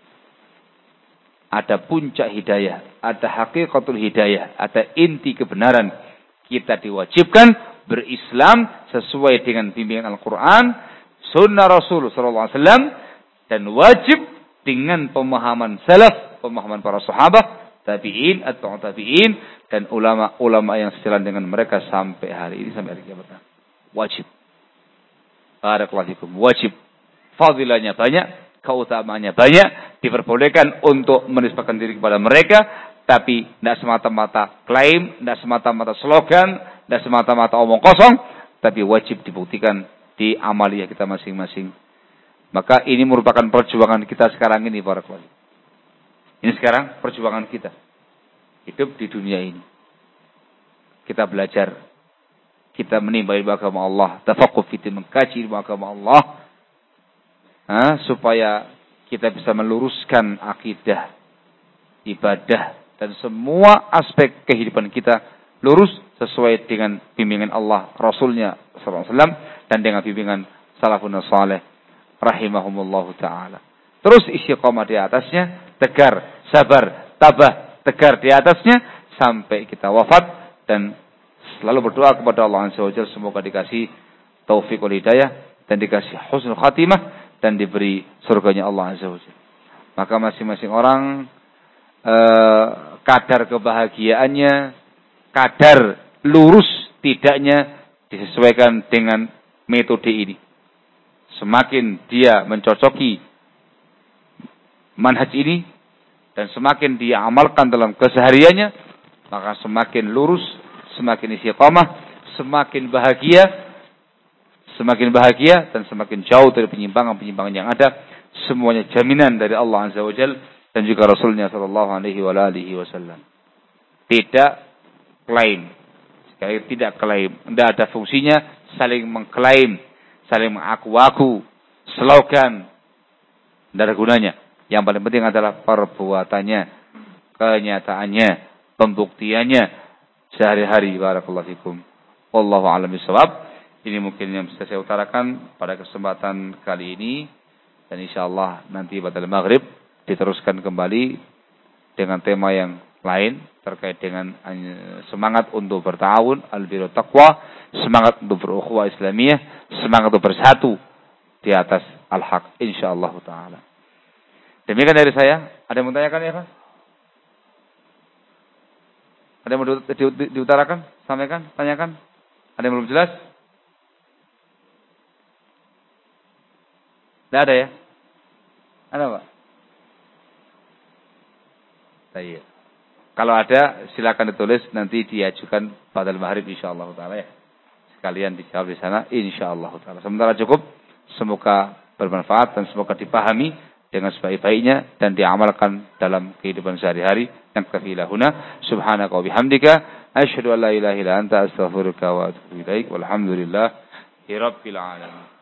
[SPEAKER 1] Ada puncak hidayah, ada hakikatul hidayah, ada inti kebenaran. Kita diwajibkan berislam sesuai dengan bimbingan Al-Quran, sunnah Rasul sallallahu alaihi wasallam, dan wajib dengan pemahaman salaf, pemahaman para sahabat, tabi'in atau tabi'in, dan ulama-ulama yang sejalan dengan mereka sampai hari ini, sampai hari kiamat. Wajib. Barakallahu fikum. Wajib. Fadilahnya banyak, keutamaannya banyak, diperbolehkan untuk menisbahkan diri kepada mereka, tapi tidak semata-mata klaim, tidak semata-mata slogan, tidak semata-mata omong kosong, tapi wajib dibuktikan di amaliyah kita masing-masing. Maka ini merupakan perjuangan kita sekarang ini, barakallahu. Ini sekarang perjuangan kita hidup di dunia ini. Kita belajar, kita menimba ilmu agama Allah, tafaqquh fi din, mengkaji ilmu agama Allah, ha, supaya kita bisa meluruskan akidah, ibadah, dan semua aspek kehidupan kita lurus sesuai dengan bimbingan Allah, Rasulnya sallallahu alaihi wasallam, dan dengan bimbingan salafun salih rahimahumullahu ta'ala. Terus istiqamah di atasnya, tegar, sabar, tabah, tegar di atasnya sampai kita wafat, dan selalu berdoa kepada Allah Azza wa Jalla semoga dikasih taufik wal hidayah dan dikasih husnul khatimah dan diberi surganya Allah Azza wa Jalla. Maka masing-masing orang eh, kadar kebahagiaannya, kadar lurus tidaknya disesuaikan dengan metode ini. Semakin dia mencocoki manhaj ini dan semakin dia amalkan dalam kesehariannya, maka semakin lurus, semakin istiqamah, semakin bahagia, semakin bahagia dan semakin jauh dari penyimpangan-penyimpangan yang ada. Semuanya jaminan dari Allah Azza wa Jalla dan juga Rasulnya sallallahu alaihi wa alihi wasallam. Tidak klaim, sekali tidak klaim, tidak ada fungsinya saling mengklaim, saling mengaku-aku, slogan, tidak ada gunanya. Yang paling penting adalah perbuatannya, kenyataannya, pembuktiannya sehari-hari. Barakallahu fikum. Wallahu a'lam bishawab. Ini mungkin yang bisa saya utarakan pada kesempatan kali ini, dan insyaallah nanti pada maghrib diteruskan kembali dengan tema yang lain terkait dengan semangat untuk bertawun, albirru taqwa, semangat untuk berukhuwah Islamiyah, semangat untuk bersatu di atas al-haq insyaallah taala. Demikian dari saya. Ada yang mau tanyakan ya, Pak? Ada yang mau di, di, di, diutarakan? Sampaikan? Tanyakan? Ada yang belum jelas? Tidak ada ya? Ada Pak? Iya. Kalau ada silakan ditulis, nanti diajukan pada maghrib insyaallah taala ya. Sekalian dijawab di sana insyaallah taala. Sementara cukup, semoga bermanfaat dan semoga dipahami dengan sebaik-baiknya dan diamalkan dalam kehidupan sehari-hari. Yang kafilahuna subhanaka wa bihamdika asyhadu an la ilaha illa anta astaghfiruka wa atubu ilaik walhamdulillahi rabbil alamin.